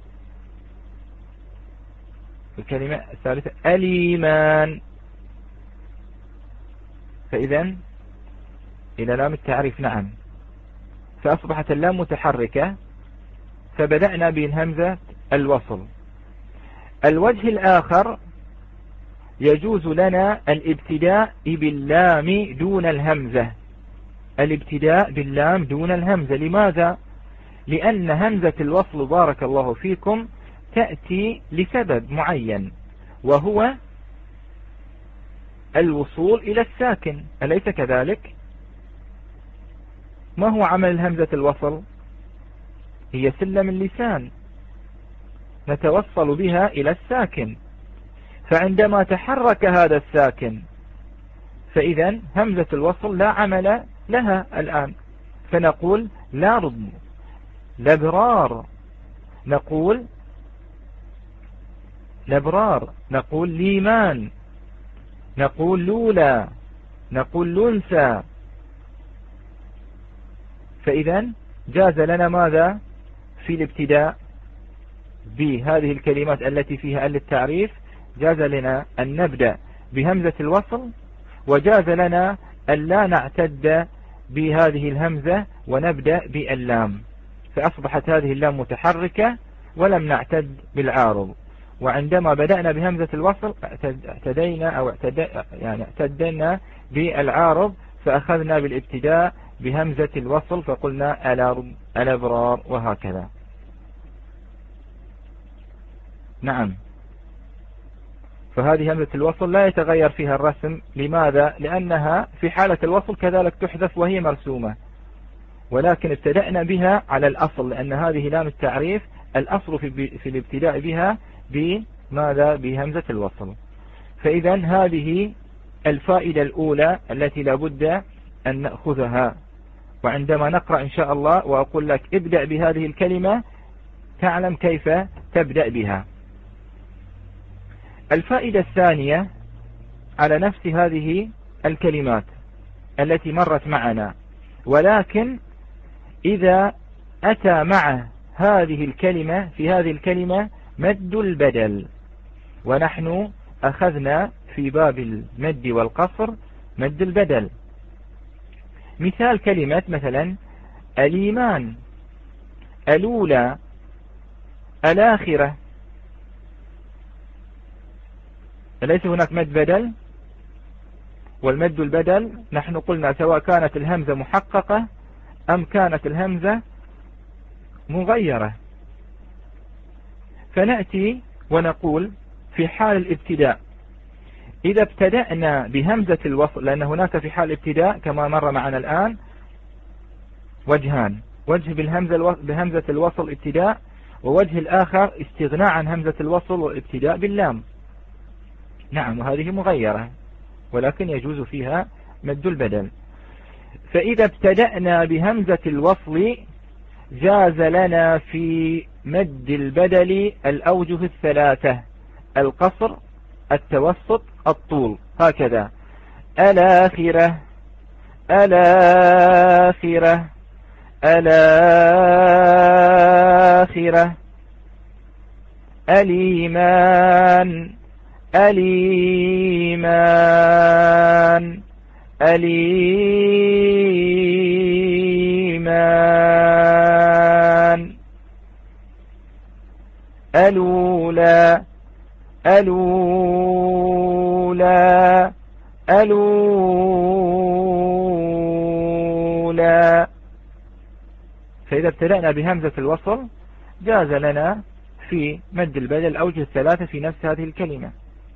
الكلمة الثالثة الإيمان. فإذا إلى لام التعريف نعم، فأصبحت اللام متحركة، فبدأنا بالهمزة الوصل. الوجه الآخر يجوز لنا الابتداء باللام دون الهمزة، الابتداء باللام دون الهمزة. لماذا؟ لأن همزة الوصل بارك الله فيكم تأتي لسبب معين، وهو الوصول إلى الساكن، أليس كذلك؟ ما هو عمل همزة الوصل؟ هي سلم اللسان نتوصل بها إلى الساكن، فعندما تحرك هذا الساكن فإذا همزة الوصل لا عمل لها الآن، فنقول لا رضم لبرار، نقول لبرار، نقول ليمان، نقول لولا، نقول لنسى. فإذا جاز لنا ماذا في الابتداء بهذه الكلمات التي فيها ال التعريف؟ جاز لنا أن نبدأ بهمزة الوصل، وجاز لنا أن لا نعتد بهذه الهمزة ونبدأ باللام، فأصبحت هذه اللام متحركة ولم نعتد بالعارض. وعندما بدأنا بهمزة الوصل اعتدينا أو اعتد يعني اعتدنا بالعارض، فأخذنا بالابتداء بهمزة الوصل فقلنا الأبرار وهكذا. نعم. فهذه همزة الوصل لا يتغير فيها الرسم. لماذا؟ لأنها في حالة الوصل كذلك تحذف وهي مرسومة، ولكن ابتدأنا بها على الأصل، لأن هذه لام التعريف الأصل في, في الابتداء بها بماذا؟ بهمزة الوصل. فإذا هذه الفائدة الأولى التي لابد أن نأخذها، وعندما نقرأ إن شاء الله وأقول لك ابدأ بهذه الكلمة تعلم كيف تبدأ بها. الفائدة الثانية على نفس هذه الكلمات التي مرت معنا، ولكن إذا أتى مع هذه الكلمة في هذه الكلمة مد البدل، ونحن أخذنا في باب المد والقصر مد البدل. مثال كلمة مثلا الإيمان، الأولى، الآخرة، أليس هناك مد بدل؟ والمد البدل نحن قلنا سواء كانت الهمزة محققة أم كانت الهمزة مغيرة. فنأتي ونقول في حال الابتداء إذا ابتدأنا بهمزة الوصل، لأن هناك في حال الابتداء كما مر معنا الآن وجهان، وجه بالهمزة بهمزة الوصل ابتداء، ووجه الآخر استغناء عن همزة الوصل والابتداء باللام. نعم، وهذه مغيرة ولكن يجوز فيها مد البدل. فإذا ابتدأنا بهمزة الوصل جاز لنا في مد البدل الأوجه الثلاثة: القصر التوسط الطول هكذا. الآخرة الآخرة الآخرة. الإيمان الإيمان الإيمان. الأولى الأولى الأولى. فإذا ابتدأنا بهمزة الوصل جاز لنا في مد البدل الأوجه الثلاثة في نفس هذه الكلمة.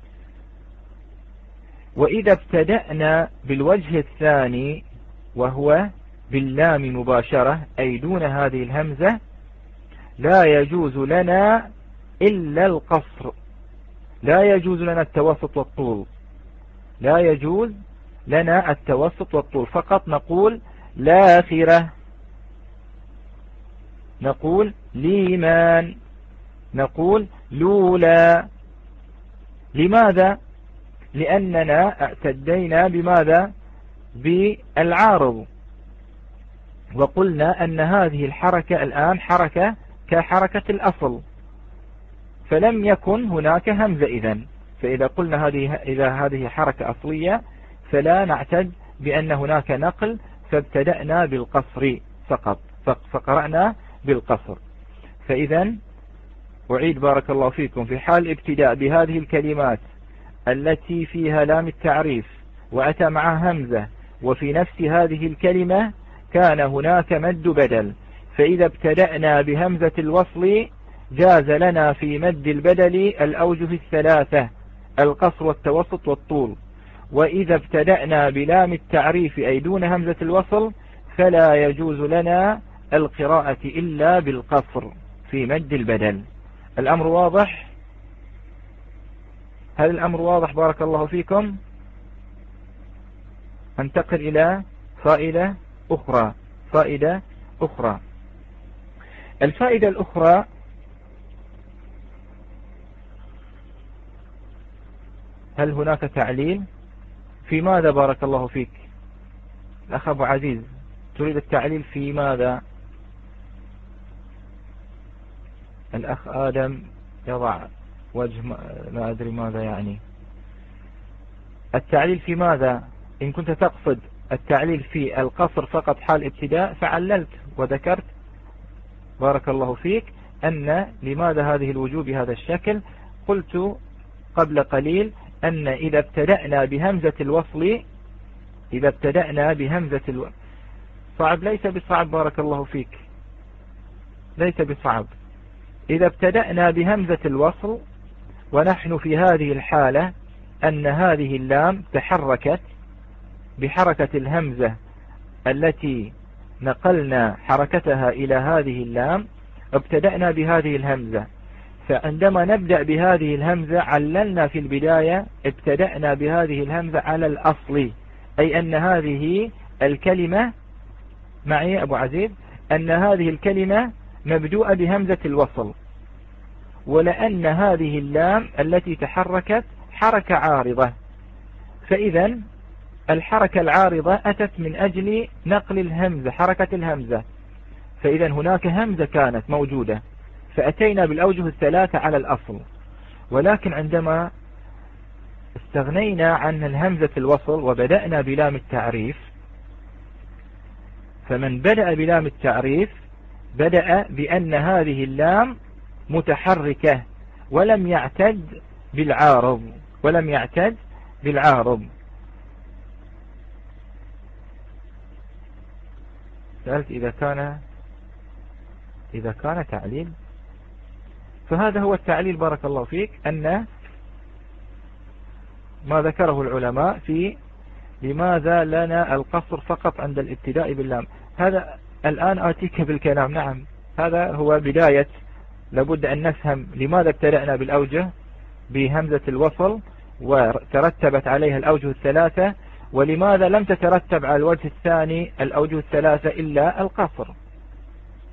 وإذا ابتدأنا بالوجه الثاني وهو باللام مباشرة أي دون هذه الهمزة لا يجوز لنا إلا القصر، لا يجوز لنا التوسط والطول، لا يجوز لنا التوسط والطول، فقط نقول الآخرة، نقول الإيمان، نقول لولا. لماذا؟ لأننا اعتدينا بماذا؟ بالعارض، وقلنا أن هذه الحركة الآن حركة كحركة الأصل، فلم يكن هناك همزة إذن. فإذا قلنا هذه إذا هذه حركة أصلية فلا نعتد بأن هناك نقل، فابتدأنا بالقصر فقط، فقرأنا بالقصر. فإذا أعيد بارك الله فيكم، في حال ابتداء بهذه الكلمات التي فيها لام التعريف وأتى معها همزة وفي نفس هذه الكلمة كان هناك مد بدل، فإذا ابتدأنا بهمزة الوصل جاز لنا في مد البدل الأوجه الثلاثة: القصر والتوسط والطول. وإذا ابتدأنا بلام التعريف أي دون همزة الوصل فلا يجوز لنا القراءة إلا بالقصر في مد البدل. الأمر واضح؟ هل الأمر واضح بارك الله فيكم؟ انتقل إلى فائدة أخرى. فائدة أخرى الفائدة الأخرى هل هناك تعليل؟ في ماذا بارك الله فيك؟ الأخ أبو عزيز تريد التعليل في ماذا؟ الأخ آدم يضع وجه ما أدري ماذا يعني. التعليل في ماذا؟ إن كنت تقصد التعليل في القصر فقط حال ابتداء فعللت وذكرت بارك الله فيك أن لماذا هذه الوجوه بهذا الشكل. قلت قبل قليل أن إذا ابتدأنا بهمزة الوصل إذا ابتدأنا بهمزة الوصل صعب، ليس بصعب بارك الله فيك، ليس بصعب. إذا ابتدأنا بهمزة الوصل ونحن في هذه الحالة أن هذه اللام تحركت بحركة الهمزة التي نقلنا حركتها إلى هذه اللام، ابتدأنا بهذه الهمزة، فعندما نبدأ بهذه الهمزة عللنا في البداية ابتدأنا بهذه الهمزة على الأصل، أي أن هذه الكلمة معي أبو عزيز أن هذه الكلمة مبدوءة بهمزة الوصل، ولأن هذه اللام التي تحركت حركة عارضة، فإذا الحركة العارضة أتت من أجل نقل الهمزة حركة الهمزة، فإذا هناك همزة كانت موجودة فأتينا بالأوجه الثلاثة على الأصل. ولكن عندما استغنينا عن الهمزة الوصل وبدأنا بلام التعريف، فمن بدأ بلام التعريف بدأ بأن هذه اللام متحركة ولم يعتد بالعارض ولم يعتد بالعارض. سألت إذا كان إذا كان تعليل، فهذا هو التعليل بارك الله فيك، أن ما ذكره العلماء في لماذا لنا القصر فقط عند الابتداء باللام. هذا الآن آتيك بالكلام. نعم، هذا هو بداية، لابد أن نفهم لماذا ابتدأنا بالأوجه بهمزة الوصل وترتبت عليها الأوجه الثلاثة، ولماذا لم تترتب على الوجه الثاني الأوجه الثلاثة إلا القصر.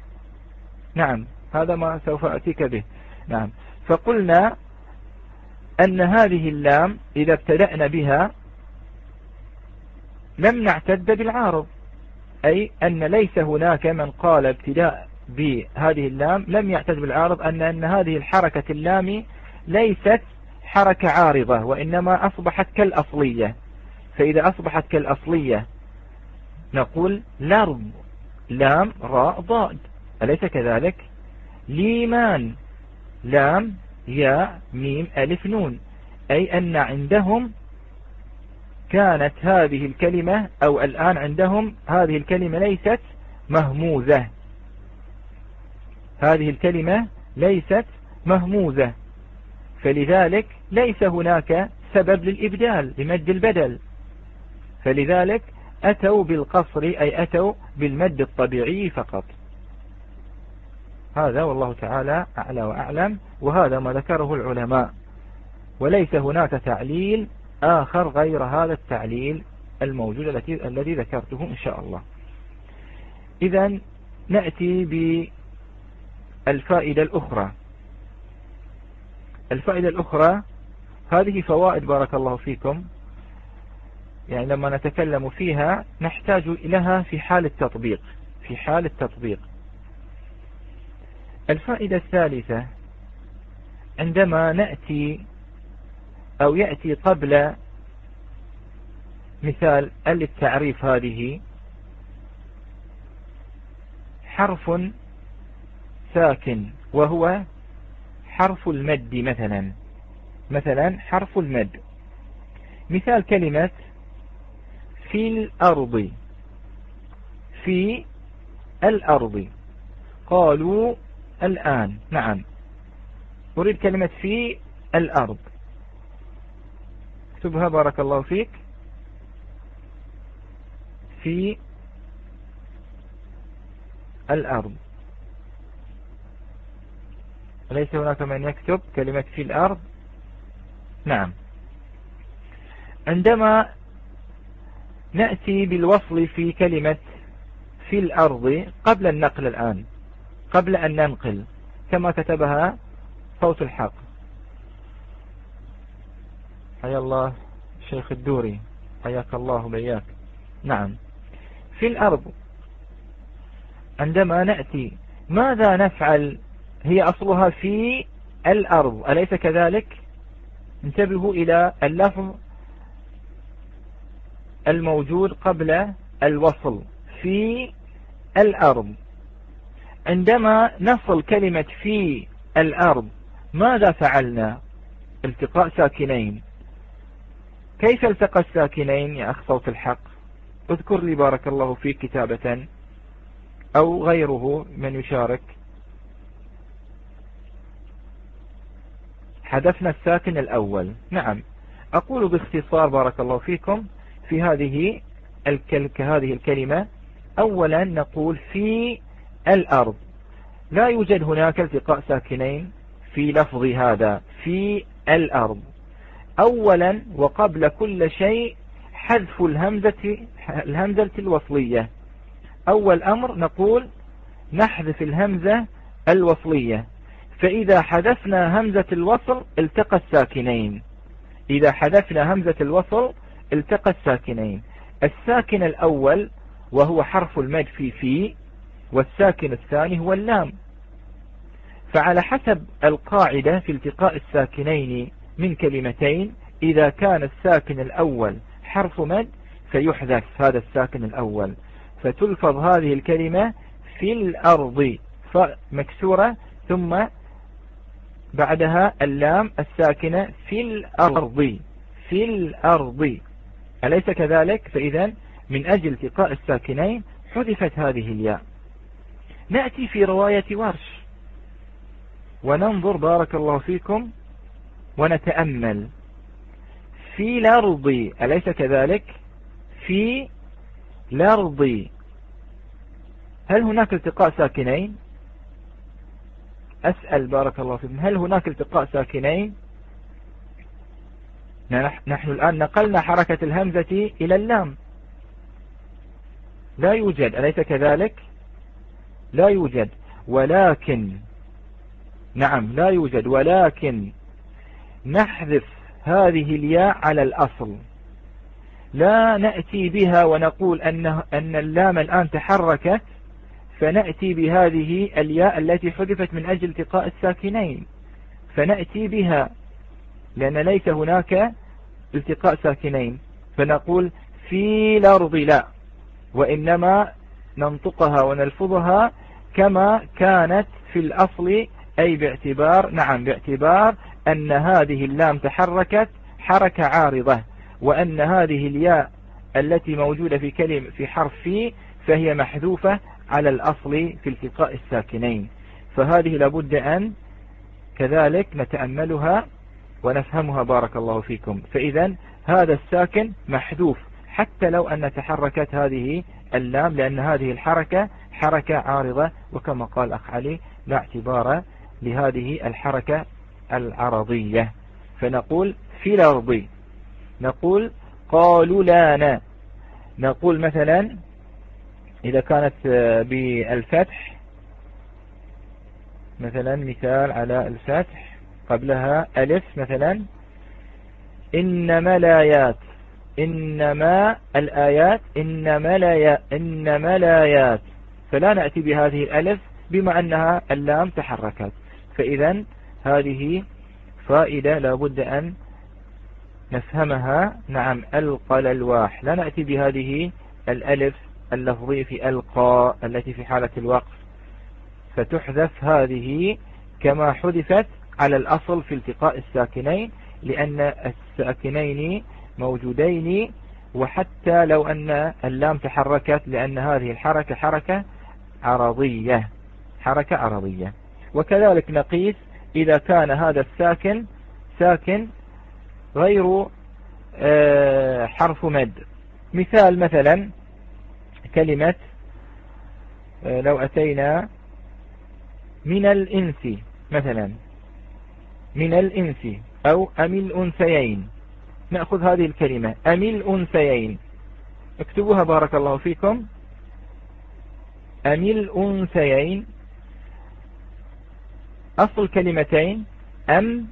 نعم، هذا ما سوف أتيك به. نعم، فقلنا أن هذه اللام إذا ابتدأنا بها لم نعتد بالعارض، أي أن ليس هناك من قال ابتداء بهذه اللام لم يعتد بالعارض، أن أن هذه الحركة اللام ليست حركة عارضة وإنما أصبحت كالأصلية. فإذا أصبحت كالأصلية نقول لرب لام راء ضاد، أليس كذلك؟ ليمان لام ياء ميم ألف نون، أي أن عندهم كانت هذه الكلمة أو الآن عندهم هذه الكلمة ليست مهموزة، هذه الكلمة ليست مهموزة، فلذلك ليس هناك سبب للإبدال لمد البدل، فلذلك أتوا بالقصر أي أتوا بالمد الطبيعي فقط. هذا والله تعالى أعلى وأعلم، وهذا ما ذكره العلماء، وليس هناك تعليل آخر غير هذا التعليل الموجود الذي الذي ذكرته إن شاء الله. إذا نأتي بالفائدة الأخرى. الفائدة الأخرى هذه فوائد بارك الله فيكم، يعني لما نتكلم فيها نحتاج لها في حال التطبيق في حال التطبيق. الفائدة الثالثة عندما نأتي أو يأتي قبل مثال التعريف هذه حرف ساكن وهو حرف المد، مثلا مثلا حرف المد، مثال كلمة في الأرض، في الأرض، قالوا الآن، نعم أريد كلمة في الأرض، اكتبها بارك الله فيك، في الأرض. ليس هناك من يكتب كلمة في الأرض؟ نعم. عندما نأتي بالوصل في كلمة في الأرض قبل النقل الآن، قبل أن ننقل كما كتبها صوت الحق، حيا الله شيخ الدوري حياك الله بياك. نعم، في الأرض عندما نأتي ماذا نفعل؟ هي أصلها في الأرض، أليس كذلك؟ انتبهوا إلى اللفظ الموجود قبل الوصل في الأرض. عندما نصل كلمة في الأرض ماذا فعلنا؟ التقاء ساكنين. كيف التقى الساكنين يا أخ صوت الحق؟ اذكر لي بارك الله فيك كتابة أو غيره من يشارك. حذفنا الساكن الأول. نعم، أقول باختصار بارك الله فيكم في هذه هذه الكلمة. أولا نقول في الأرض، لا يوجد هناك التقاء ساكنين في لفظ هذا في الأرض. أولا وقبل كل شيء حذف الهمزة الهمزة الوصلية. أول أمر نقول نحذف الهمزة الوصلية، فإذا حذفنا همزة الوصل التقى الساكنين. إذا حذفنا همزة الوصل التقى الساكنين. الساكن الأول وهو حرف المد في في، والساكن الثاني هو اللام. فعلى حسب القاعدة في التقاء الساكنين من كلمتين، إذا كان الساكن الأول حرف مد فيحذف هذا الساكن الأول، فتلفظ هذه الكلمة في الأرض فمكسورة ثم بعدها اللام الساكنة في الأرض في الأرض، أليس كذلك؟ فإذا من أجل التقاء الساكنين حذفت هذه الياء. نأتي في رواية ورش وننظر بارك الله فيكم ونتأمل. في الأرض، أليس كذلك؟ في الأرض، هل هناك التقاء ساكنين؟ أسأل بارك الله فيكم، هل هناك التقاء ساكنين؟ نحن الآن نقلنا حركة الهمزة إلى اللام، لا يوجد، أليس كذلك؟ لا يوجد. ولكن، نعم لا يوجد، ولكن نحذف هذه الياء على الأصل، لا نأتي بها ونقول أن, أن اللام الآن تحركت فنأتي بهذه الياء التي حذفت من أجل التقاء الساكنين، فنأتي بها لأن ليس هناك التقاء ساكنين، فنقول في الأرض لا، وإنما ننطقها ونلفظها كما كانت في الأصل، أي باعتبار نعم باعتبار أن هذه اللام تحركت حركة عارضة، وأن هذه الياء التي موجودة في كلمة في حرف في فهي محذوفة على الأصل في التقاء الساكنين. فهذه لابد أن كذلك نتأملها ونفهمها بارك الله فيكم. فإذا هذا الساكن محذوف حتى لو أن تحركت هذه اللام، لأن هذه الحركة حركة عارضة، وكما قال أخ علي لا اعتبار لهذه الحركة العرضية. فنقول في الأرض، نقول قالوا لانا، نقول مثلا إذا كانت بالفتح مثلا مثال على الفتح قبلها ألف مثلا إنما الآيات، إنما الآيات إنما الآيات إنما الآيات، فلا نأتي بهذه الألف بما أنها اللام تحركت. فإذا هذه فائدة لابد أن نفهمها. نعم ألقى الألواح، لا نأتي بهذه الألف اللفظية في ألقى التي في حالة الوقف، فتحذف هذه كما حذفت على الأصل في التقاء الساكنين، لأن الساكنين موجودين، وحتى لو أن اللام تحركت لأن هذه الحركة حركة عرضية حركة عرضية. وكذلك نقيس إذا كان هذا الساكن ساكن غير حرف مد. مثال مثلا كلمة لو أتينا من الإنس مثلا، من الإنس أو أم الأنثيين، نأخذ هذه الكلمة أم الأنثيين، اكتبوها بارك الله فيكم، أم الأنثيين. أصل كلمتين أم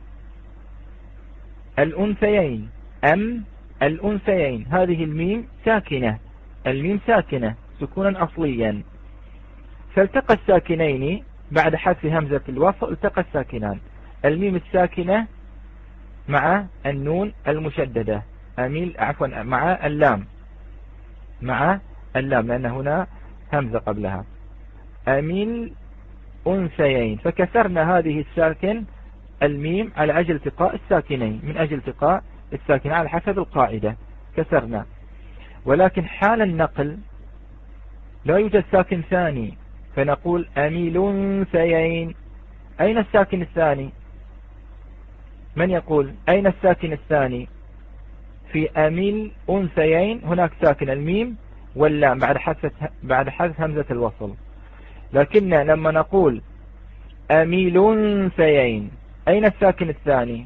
الأنثيين، أم الأنثيين، هذه الميم ساكنة، الميم ساكنة سكونا أصليا، فالتقى الساكنين بعد حذف همزة الوصل، التقى الساكنان، الميم الساكنة مع النون المشددة، أميل عفوا مع اللام مع اللام لأن هنا همزة قبلها، أميل أنثيين، فكسرنا هذه الساكن الميم على أجل التقاء الساكنين، من أجل التقاء الساكنين على حسب القاعدة كسرنا. ولكن حال النقل لا يوجد ساكن ثاني، فنقول أميل أنثيين، أين الساكن الثاني؟ من يقول أين الساكن الثاني؟ في أميل أنثيين هناك ساكن الميم واللام بعد حذف بعد حذف همزة الوصل، لكن لما نقول أميل أنثيين أين الساكن الثاني؟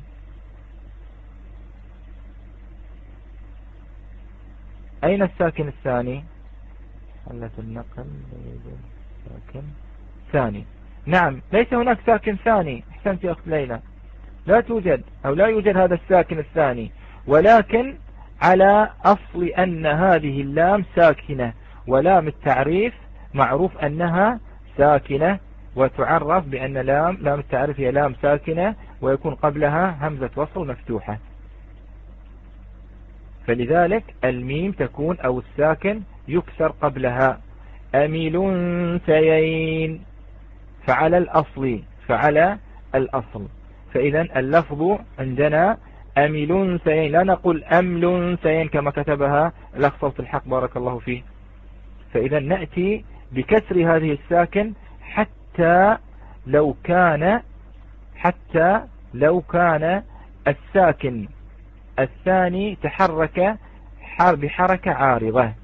أين الساكن الثاني؟ حلة النقل ساكن ثاني، نعم ليس هناك ساكن ثاني، احسنت يا أخت ليلى، لا توجد أو لا يوجد هذا الساكن الثاني، ولكن على أصل أن هذه اللام ساكنة، ولام التعريف معروف أنها ساكنة، وتعرف بأن لام لام التعريف هي لام ساكنة ويكون قبلها همزة وصل مفتوحة، فلذلك الميم تكون أو الساكن يكسر قبلها، أميل أنثيين، فعلى الأصل فعلى الأصل. فإذا اللفظ عندنا أميل أنثيين، لا نقول أمل أنثيين كما كتبها الأخ صوت الحق بارك الله فيه. فإذا نأتي بكسر هذه الساكن حتى لو كان حتى لو كان الساكن الثاني تحرك بحركة عارضة.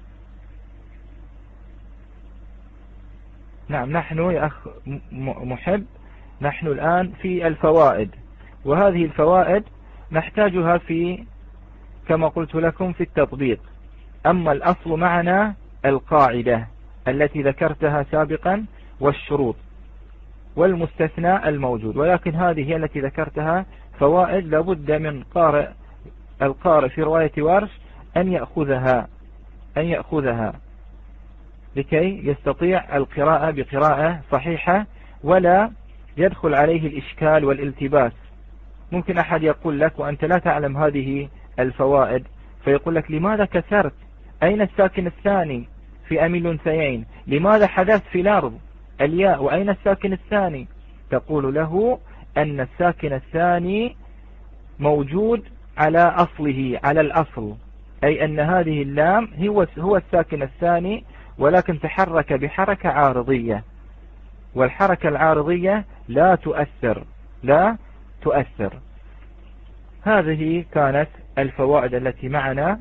نعم نحن يا أخ محب نحن الآن في الفوائد، وهذه الفوائد نحتاجها في كما قلت لكم في التطبيق. أما الأصل معنا القاعدة التي ذكرتها سابقا والشروط والمستثنى الموجود، ولكن هذه هي التي ذكرتها فوائد لابد من قارئ القارئ في رواية ورش أن يأخذها أن يأخذها لكي يستطيع القراءة بقراءة صحيحة ولا يدخل عليه الإشكال والالتباس. ممكن أحد يقول لك وأنت لا تعلم هذه الفوائد، فيقول لك لماذا كسرت؟ أين الساكن الثاني في أميل الأنثيين؟ لماذا حدثت في الأرض الياء؟ وأين الساكن الثاني؟ تقول له أن الساكن الثاني موجود على أصله، على الأصل، أي أن هذه اللام هو هو الساكن الثاني، ولكن تحرك بحركة عارضية، والحركة العارضية لا تؤثر لا تؤثر. هذه كانت الفوائد التي معنا،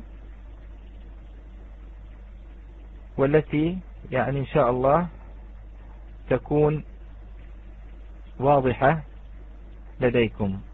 والتي يعني إن شاء الله تكون واضحة لديكم.